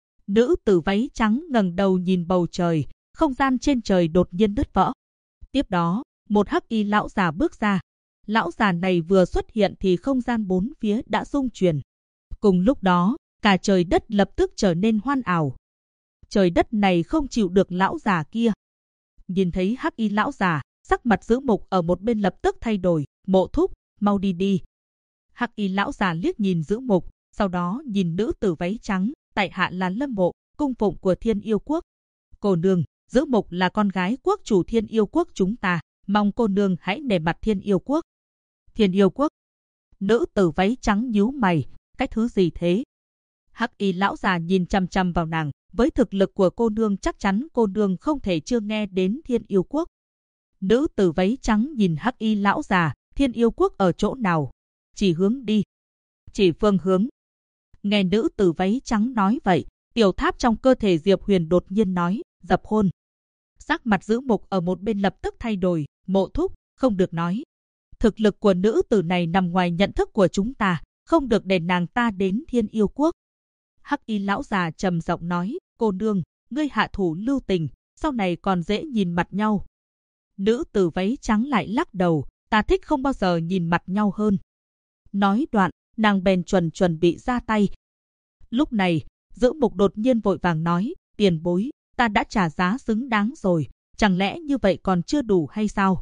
Nữ tử váy trắng ngẩng đầu nhìn bầu trời, không gian trên trời đột nhiên đứt vỡ. Tiếp đó, một hắc y lão già bước ra. Lão già này vừa xuất hiện thì không gian bốn phía đã rung chuyển. Cùng lúc đó, cả trời đất lập tức trở nên hoan ảo. Trời đất này không chịu được lão già kia. Nhìn thấy hắc y lão già, sắc mặt Dữ Mục ở một bên lập tức thay đổi, Mộ thúc, mau đi đi. Hắc y lão già liếc nhìn Giữ Mục, sau đó nhìn nữ tử váy trắng, tại hạ là Lâm Mộ, cung phụng của Thiên Yêu Quốc. Cô nương, Giữ Mục là con gái quốc chủ Thiên Yêu Quốc chúng ta, mong cô nương hãy nể mặt Thiên Yêu Quốc. Thiên Yêu Quốc? Nữ tử váy trắng nhíu mày, cái thứ gì thế? Hắc y lão già nhìn chằm chằm vào nàng, với thực lực của cô nương chắc chắn cô nương không thể chưa nghe đến Thiên Yêu Quốc. Nữ tử váy trắng nhìn Hắc y lão già, Thiên Yêu Quốc ở chỗ nào? Chỉ hướng đi. Chỉ phương hướng. Nghe nữ tử váy trắng nói vậy, tiểu tháp trong cơ thể Diệp Huyền đột nhiên nói, dập hôn. Sắc mặt Giữ Mục ở một bên lập tức thay đổi, Mộ thúc, không được nói. Thực lực của nữ tử này nằm ngoài nhận thức của chúng ta, không được để nàng ta đến Thiên Yêu Quốc. Hắc y lão già trầm giọng nói, cô nương, ngươi hạ thủ lưu tình, sau này còn dễ nhìn mặt nhau. Nữ tử váy trắng lại lắc đầu, ta thích không bao giờ nhìn mặt nhau hơn. Nói đoạn, nàng bèn chuẩn bị ra tay. Lúc này, Giữ Mục đột nhiên vội vàng nói, tiền bối, ta đã trả giá xứng đáng rồi, chẳng lẽ như vậy còn chưa đủ hay sao?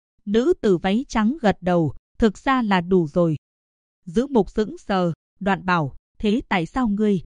Nữ tử váy trắng gật đầu, thực ra là đủ rồi. Giữ Mục sững sờ, đoạn bảo, thế tại sao ngươi?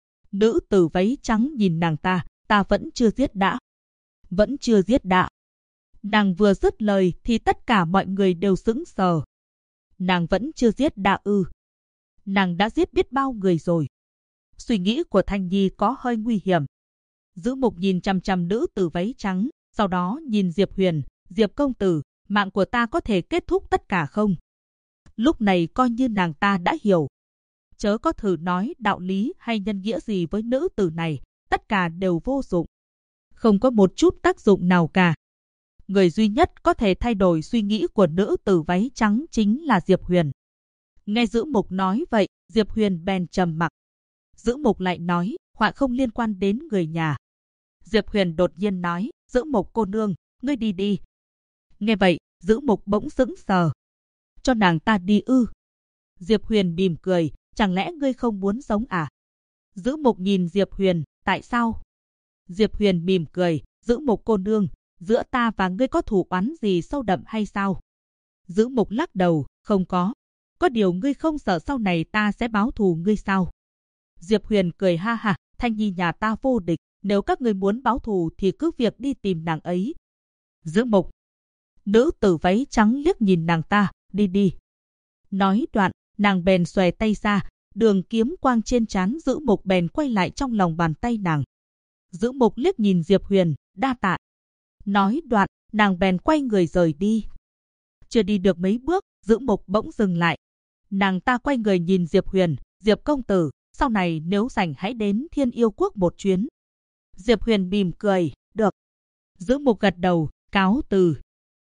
Nữ tử váy trắng nhìn nàng ta vẫn chưa giết đã. Vẫn chưa giết đã. Nàng vừa dứt lời thì tất cả mọi người đều sững sờ. Nàng vẫn chưa giết đã ư? Nàng đã giết biết bao người rồi. Suy nghĩ của Thanh Nhi có hơi nguy hiểm. Giữ Mục nhìn chằm chằm nữ tử váy trắng, sau đó nhìn Diệp Huyền, Diệp công tử, mạng của ta có thể kết thúc tất cả không? Lúc này coi như nàng ta đã hiểu. Chớ có thử nói đạo lý hay nhân nghĩa gì với nữ tử này, tất cả đều vô dụng. Không có một chút tác dụng nào cả. Người duy nhất có thể thay đổi suy nghĩ của nữ tử váy trắng chính là Diệp Huyền. Nghe Giữ Mục nói vậy, Diệp Huyền bèn trầm mặc. Giữ Mục lại nói, họa không liên quan đến người nhà. Diệp Huyền đột nhiên nói, Giữ Mục cô nương, ngươi đi đi. Nghe vậy, Giữ Mục bỗng sững sờ. Cho nàng ta đi ư? Diệp Huyền mỉm cười, chẳng lẽ ngươi không muốn sống à? Giữ Mục nhìn Diệp Huyền, tại sao? Diệp Huyền mỉm cười, Giữ Mục cô nương, giữa ta và ngươi có thù oán gì sâu đậm hay sao? Giữ Mục lắc đầu, không có. Có điều ngươi không sợ sau này ta sẽ báo thù ngươi sao? Diệp Huyền cười ha ha, Thanh Nhi nhà ta vô địch, nếu các ngươi muốn báo thù thì cứ việc đi tìm nàng ấy. Giữ Mục. Nữ tử váy trắng liếc nhìn nàng ta, đi đi. Nói đoạn, nàng bèn xòe tay ra, đường kiếm quang trên trán Giữ Mục bèn quay lại trong lòng bàn tay nàng. Giữ Mục liếc nhìn Diệp Huyền, đa tạ. Nói đoạn, nàng bèn quay người rời đi. Chưa đi được mấy bước, Giữ Mục bỗng dừng lại. Nàng ta quay người nhìn Diệp Huyền, Diệp công tử, sau này nếu rảnh hãy đến Thiên Yêu Quốc một chuyến. Diệp Huyền mỉm cười, được. Giữ Mục gật đầu, cáo từ.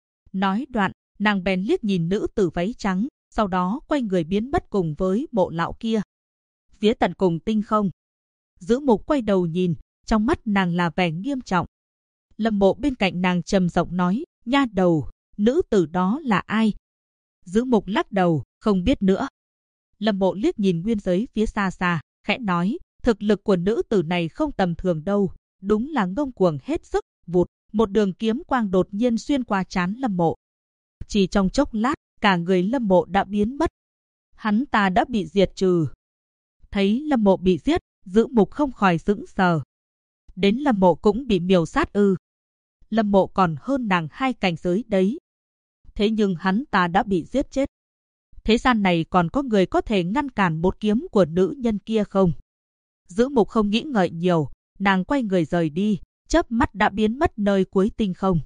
Nói đoạn, nàng bèn liếc nhìn nữ tử váy trắng, sau đó quay người biến mất cùng với Mộ lão kia. Phía tận cùng tinh không. Giữ Mục quay đầu nhìn, trong mắt nàng là vẻ nghiêm trọng. Lâm Mộ bên cạnh nàng trầm giọng nói, nha đầu, nữ tử đó là ai? Giữ Mục lắc đầu, không biết nữa. Lâm Mộ liếc nhìn nguyên giới phía xa xa, khẽ nói, thực lực của nữ tử này không tầm thường đâu, đúng là ngông cuồng hết sức. Vụt, một đường kiếm quang đột nhiên xuyên qua trán Lâm Mộ. Chỉ trong chốc lát, cả người Lâm Mộ đã biến mất. Hắn ta đã bị diệt trừ. Thấy Lâm Mộ bị giết, Giữ Mục không khỏi sững sờ. Đến Lâm Mộ cũng bị miểu sát ư? Lâm Mộ còn hơn nàng 2 cảnh giới đấy. Thế nhưng hắn ta đã bị giết chết. Thế gian này còn có người có thể ngăn cản một kiếm của nữ nhân kia không? Giữ Mục không nghĩ ngợi nhiều, nàng quay người rời đi, chớp mắt đã biến mất nơi cuối tinh không.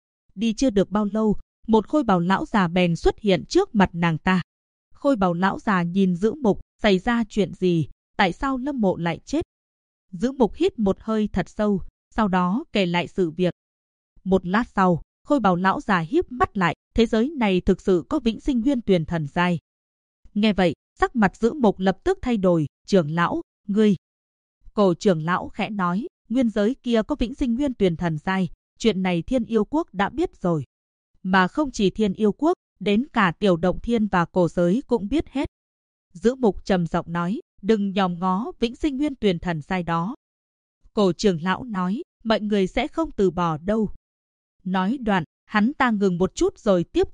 Đi chưa được bao lâu, một khôi bào lão già bèn xuất hiện trước mặt nàng ta. Khôi bào lão già nhìn Giữ Mục, xảy ra chuyện gì, tại sao Lâm Mộ lại chết? Giữ Mục hít một hơi thật sâu, sau đó kể lại sự việc. Một lát sau, khôi bào lão già híp mắt lại, thế giới này thực sự có vĩnh sinh nguyên tuyền thần giai. Nghe vậy, sắc mặt Giữ Mục lập tức thay đổi, trưởng lão, ngươi. Cổ trưởng lão khẽ nói, nguyên giới kia có vĩnh sinh nguyên tuyền thần giai, chuyện này Thiên Yêu Quốc đã biết rồi. Mà không chỉ Thiên Yêu Quốc, đến cả Tiểu Động Thiên và cổ giới cũng biết hết. Giữ Mục trầm giọng nói, đừng nhòm ngó vĩnh sinh nguyên tuyền thần giai đó. Cổ trưởng lão nói, mọi người sẽ không từ bỏ đâu. Nói đoạn, hắn ta ngừng một chút rồi tiếp tục,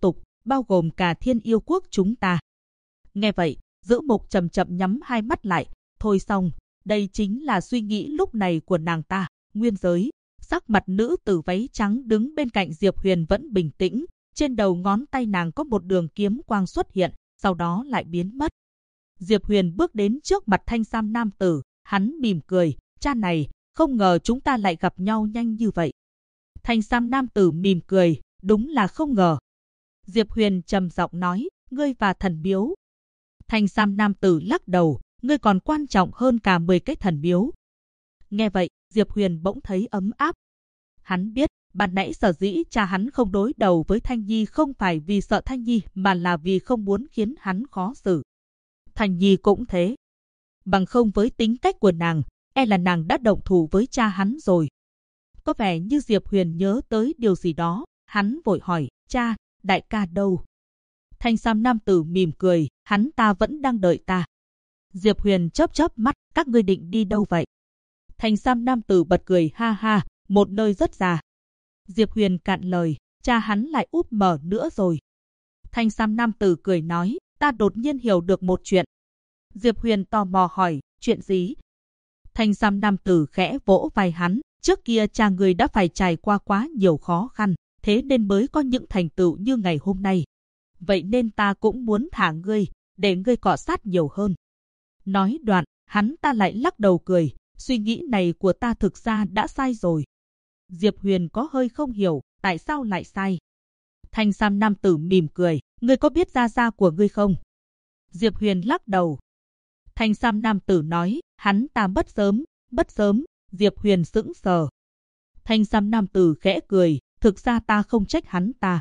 bao gồm cả Thiên Yêu Quốc chúng ta. Nghe vậy, Giữ Mục chậm chậm nhắm hai mắt lại. Thôi xong, đây chính là suy nghĩ lúc này của nàng ta. Nguyên giới, sắc mặt nữ tử váy trắng đứng bên cạnh Diệp Huyền vẫn bình tĩnh. Trên đầu ngón tay nàng có một đường kiếm quang xuất hiện, sau đó lại biến mất. Diệp Huyền bước đến trước mặt thanh sam nam tử, hắn mỉm cười, cha này, không ngờ chúng ta lại gặp nhau nhanh như vậy. Thanh sam nam tử mỉm cười, đúng là không ngờ. Diệp Huyền trầm giọng nói, ngươi và thần miếu. Thanh sam nam tử lắc đầu, ngươi còn quan trọng hơn cả 10 cái thần miếu. Nghe vậy, Diệp Huyền bỗng thấy ấm áp. Hắn biết, ban nãy sở dĩ cha hắn không đối đầu với Thanh Nhi không phải vì sợ Thanh Nhi mà là vì không muốn khiến hắn khó xử. Thanh Nhi cũng thế. Bằng không với tính cách của nàng, e là nàng đã động thủ với cha hắn rồi. Có vẻ như Diệp Huyền nhớ tới điều gì đó, hắn vội hỏi, cha, đại ca đâu? Thanh sam nam tử mỉm cười, hắn ta vẫn đang đợi ta. Diệp Huyền chớp chớp mắt, các ngươi định đi đâu vậy? Thanh sam nam tử bật cười ha ha, một nơi rất già. Diệp Huyền cạn lời, cha hắn lại úp mở nữa rồi. Thanh sam nam tử cười nói, ta đột nhiên hiểu được một chuyện. Diệp Huyền tò mò hỏi, chuyện gì? Thanh sam nam tử khẽ vỗ vai hắn, trước kia cha người đã phải trải qua quá nhiều khó khăn, thế nên mới có những thành tựu như ngày hôm nay. Vậy nên ta cũng muốn thả ngươi, để ngươi cọ sát nhiều hơn. Nói đoạn, hắn ta lại lắc đầu cười, suy nghĩ này của ta thực ra đã sai rồi. Diệp Huyền có hơi không hiểu, tại sao lại sai? Thanh sam nam tử mỉm cười, ngươi có biết gia gia của ngươi không? Diệp Huyền lắc đầu. Thanh sam nam tử nói, hắn ta mất sớm. Diệp Huyền sững sờ. Thanh sam nam tử khẽ cười, thực ra ta không trách hắn ta.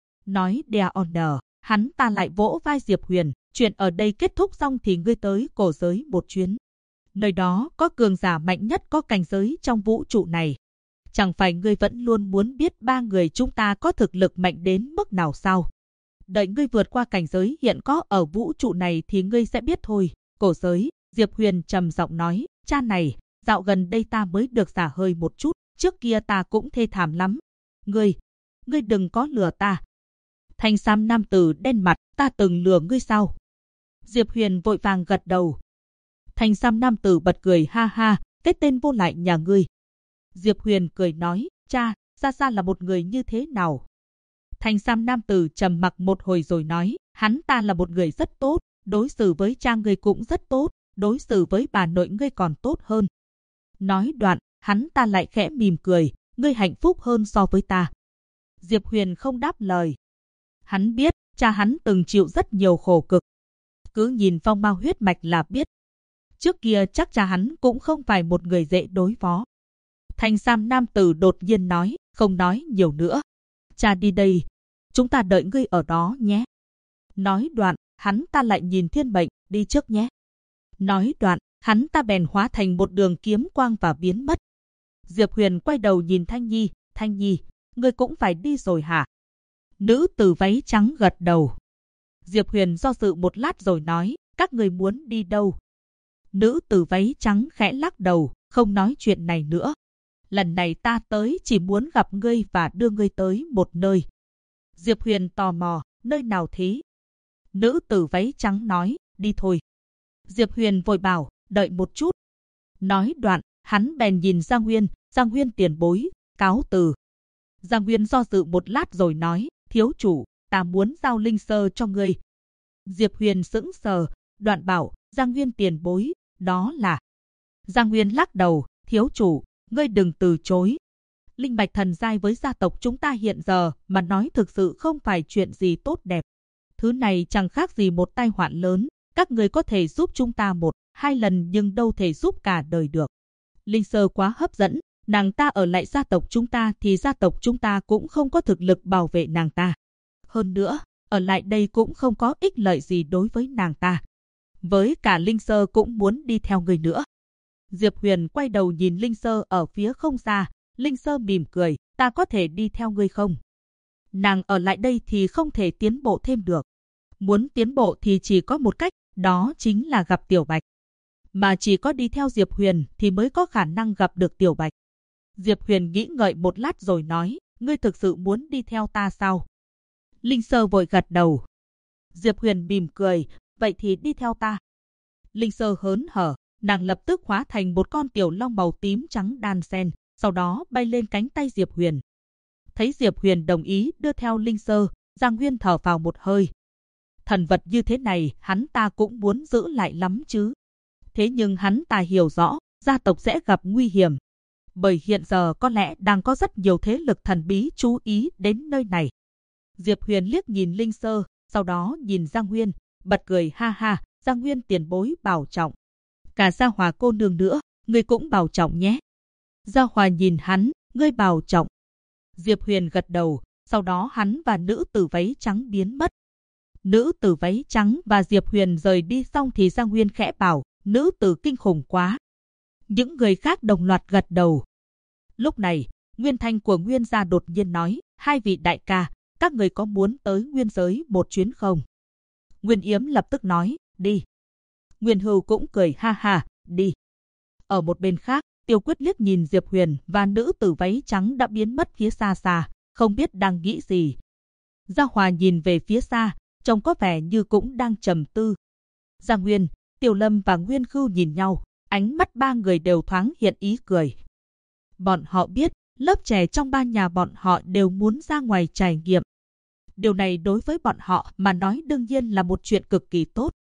Nói Dea Honor, hắn ta lại vỗ vai Diệp Huyền, chuyện ở đây kết thúc xong thì ngươi tới cổ giới một chuyến. Nơi đó có cường giả mạnh nhất có cảnh giới trong vũ trụ này. Chẳng phải ngươi vẫn luôn muốn biết ba người chúng ta có thực lực mạnh đến mức nào sao? Đợi ngươi vượt qua cảnh giới hiện có ở vũ trụ này thì ngươi sẽ biết thôi. Cổ giới, Diệp Huyền trầm giọng nói, cha này, dạo gần đây ta mới được xả hơi một chút, trước kia ta cũng thê thảm lắm. Ngươi đừng có lừa ta. Thanh sam nam tử đen mặt, ta từng lừa ngươi sao? Diệp Huyền vội vàng gật đầu. Thanh sam nam tử bật cười ha ha, cái tên vô lại nhà ngươi. Diệp Huyền cười nói, cha, gia là một người như thế nào? Thanh sam nam tử trầm mặc một hồi rồi nói, hắn ta là một người rất tốt, đối xử với cha ngươi cũng rất tốt, đối xử với bà nội ngươi còn tốt hơn. Nói đoạn, hắn ta lại khẽ mỉm cười, ngươi hạnh phúc hơn so với ta. Diệp Huyền không đáp lời. Hắn biết, cha hắn từng chịu rất nhiều khổ cực. Cứ nhìn phong mao huyết mạch là biết. Trước kia chắc cha hắn cũng không phải một người dễ đối phó. Thanh sam nam tử đột nhiên nói, không nói nhiều nữa. Cha đi đây, chúng ta đợi ngươi ở đó nhé. Nói đoạn, hắn ta lại nhìn Thiên Mệnh, đi trước nhé. Nói đoạn, hắn ta bèn hóa thành một đường kiếm quang và biến mất. Diệp Huyền quay đầu nhìn Thanh Nhi, ngươi cũng phải đi rồi hả? Nữ tử váy trắng gật đầu. Diệp Huyền do dự một lát rồi nói, các người muốn đi đâu? Nữ tử váy trắng khẽ lắc đầu, không nói chuyện này nữa. Lần này ta tới chỉ muốn gặp ngươi và đưa ngươi tới một nơi. Diệp Huyền tò mò, nơi nào thế? Nữ tử váy trắng nói, đi thôi. Diệp Huyền vội bảo, đợi một chút. Nói đoạn, hắn bèn nhìn Giang Nguyên tiền bối, cáo từ. Giang Nguyên do dự một lát rồi nói, thiếu chủ, ta muốn giao linh sơ cho ngươi. Diệp Huyền sững sờ, đoạn bảo, Giang Nguyên tiền bối, đó là... Giang Nguyên lắc đầu, thiếu chủ, ngươi đừng từ chối. Linh mạch thần giai với gia tộc chúng ta hiện giờ mà nói thực sự không phải chuyện gì tốt đẹp. Thứ này chẳng khác gì một tai họa lớn, các người có thể giúp chúng ta 1-2 lần nhưng đâu thể giúp cả đời được. Linh sơ quá hấp dẫn, nàng ta ở lại gia tộc chúng ta thì gia tộc chúng ta cũng không có thực lực bảo vệ nàng ta. Hơn nữa, ở lại đây cũng không có ích lợi gì đối với nàng ta. Với cả Linh sơ cũng muốn đi theo người nữa. Diệp Huyền quay đầu nhìn Linh sơ ở phía không xa. Linh sơ mỉm cười, ta có thể đi theo ngươi không? Nàng ở lại đây thì không thể tiến bộ thêm được. Muốn tiến bộ thì chỉ có một cách, đó chính là gặp Tiểu Bạch. Mà chỉ có đi theo Diệp Huyền thì mới có khả năng gặp được Tiểu Bạch. Diệp Huyền nghĩ ngợi một lát rồi nói, ngươi thực sự muốn đi theo ta sao? Linh Sơ vội gật đầu. Diệp Huyền mỉm cười, vậy thì đi theo ta. Linh Sơ hớn hở, nàng lập tức hóa thành một con tiểu long màu tím trắng đan xen, sau đó bay lên cánh tay Diệp Huyền. Thấy Diệp Huyền đồng ý đưa theo Linh Sơ, Giang Huyên thở vào một hơi. Thần vật như thế này hắn ta cũng muốn giữ lại lắm chứ. Thế nhưng hắn ta hiểu rõ, gia tộc sẽ gặp nguy hiểm. Bởi hiện giờ có lẽ đang có rất nhiều thế lực thần bí chú ý đến nơi này. Diệp Huyền liếc nhìn Linh Sơ, sau đó nhìn Giang Huyên, bật cười ha ha, Giang Huyên tiền bối bảo trọng. Cả Gia Hòa cô nương nữa, ngươi cũng bảo trọng nhé. Gia Hòa nhìn hắn, ngươi bảo trọng. Diệp Huyền gật đầu, sau đó hắn và nữ tử váy trắng biến mất. Nữ tử váy trắng và Diệp Huyền rời đi xong thì Giang Huyên khẽ bảo, nữ tử kinh khủng quá. Những người khác đồng loạt gật đầu. Lúc này, Nguyên Thanh của Nguyên gia đột nhiên nói, hai vị đại ca, các người có muốn tới Nguyên giới một chuyến không? Nguyên Yếm lập tức nói, đi. Nguyên Hưu cũng cười ha ha, đi. Ở một bên khác, Tiêu Quyết liếc nhìn Diệp Huyền và nữ tử váy trắng đã biến mất phía xa xa, không biết đang nghĩ gì. Gia Hòa nhìn về phía xa, trông có vẻ như cũng đang trầm tư. Giang Nguyên, Tiểu Lâm và Nguyên Hưu nhìn nhau, ánh mắt ba người đều thoáng hiện ý cười. Bọn họ biết, lớp trẻ trong ba nhà bọn họ đều muốn ra ngoài trải nghiệm. Điều này đối với bọn họ mà nói đương nhiên là một chuyện cực kỳ tốt.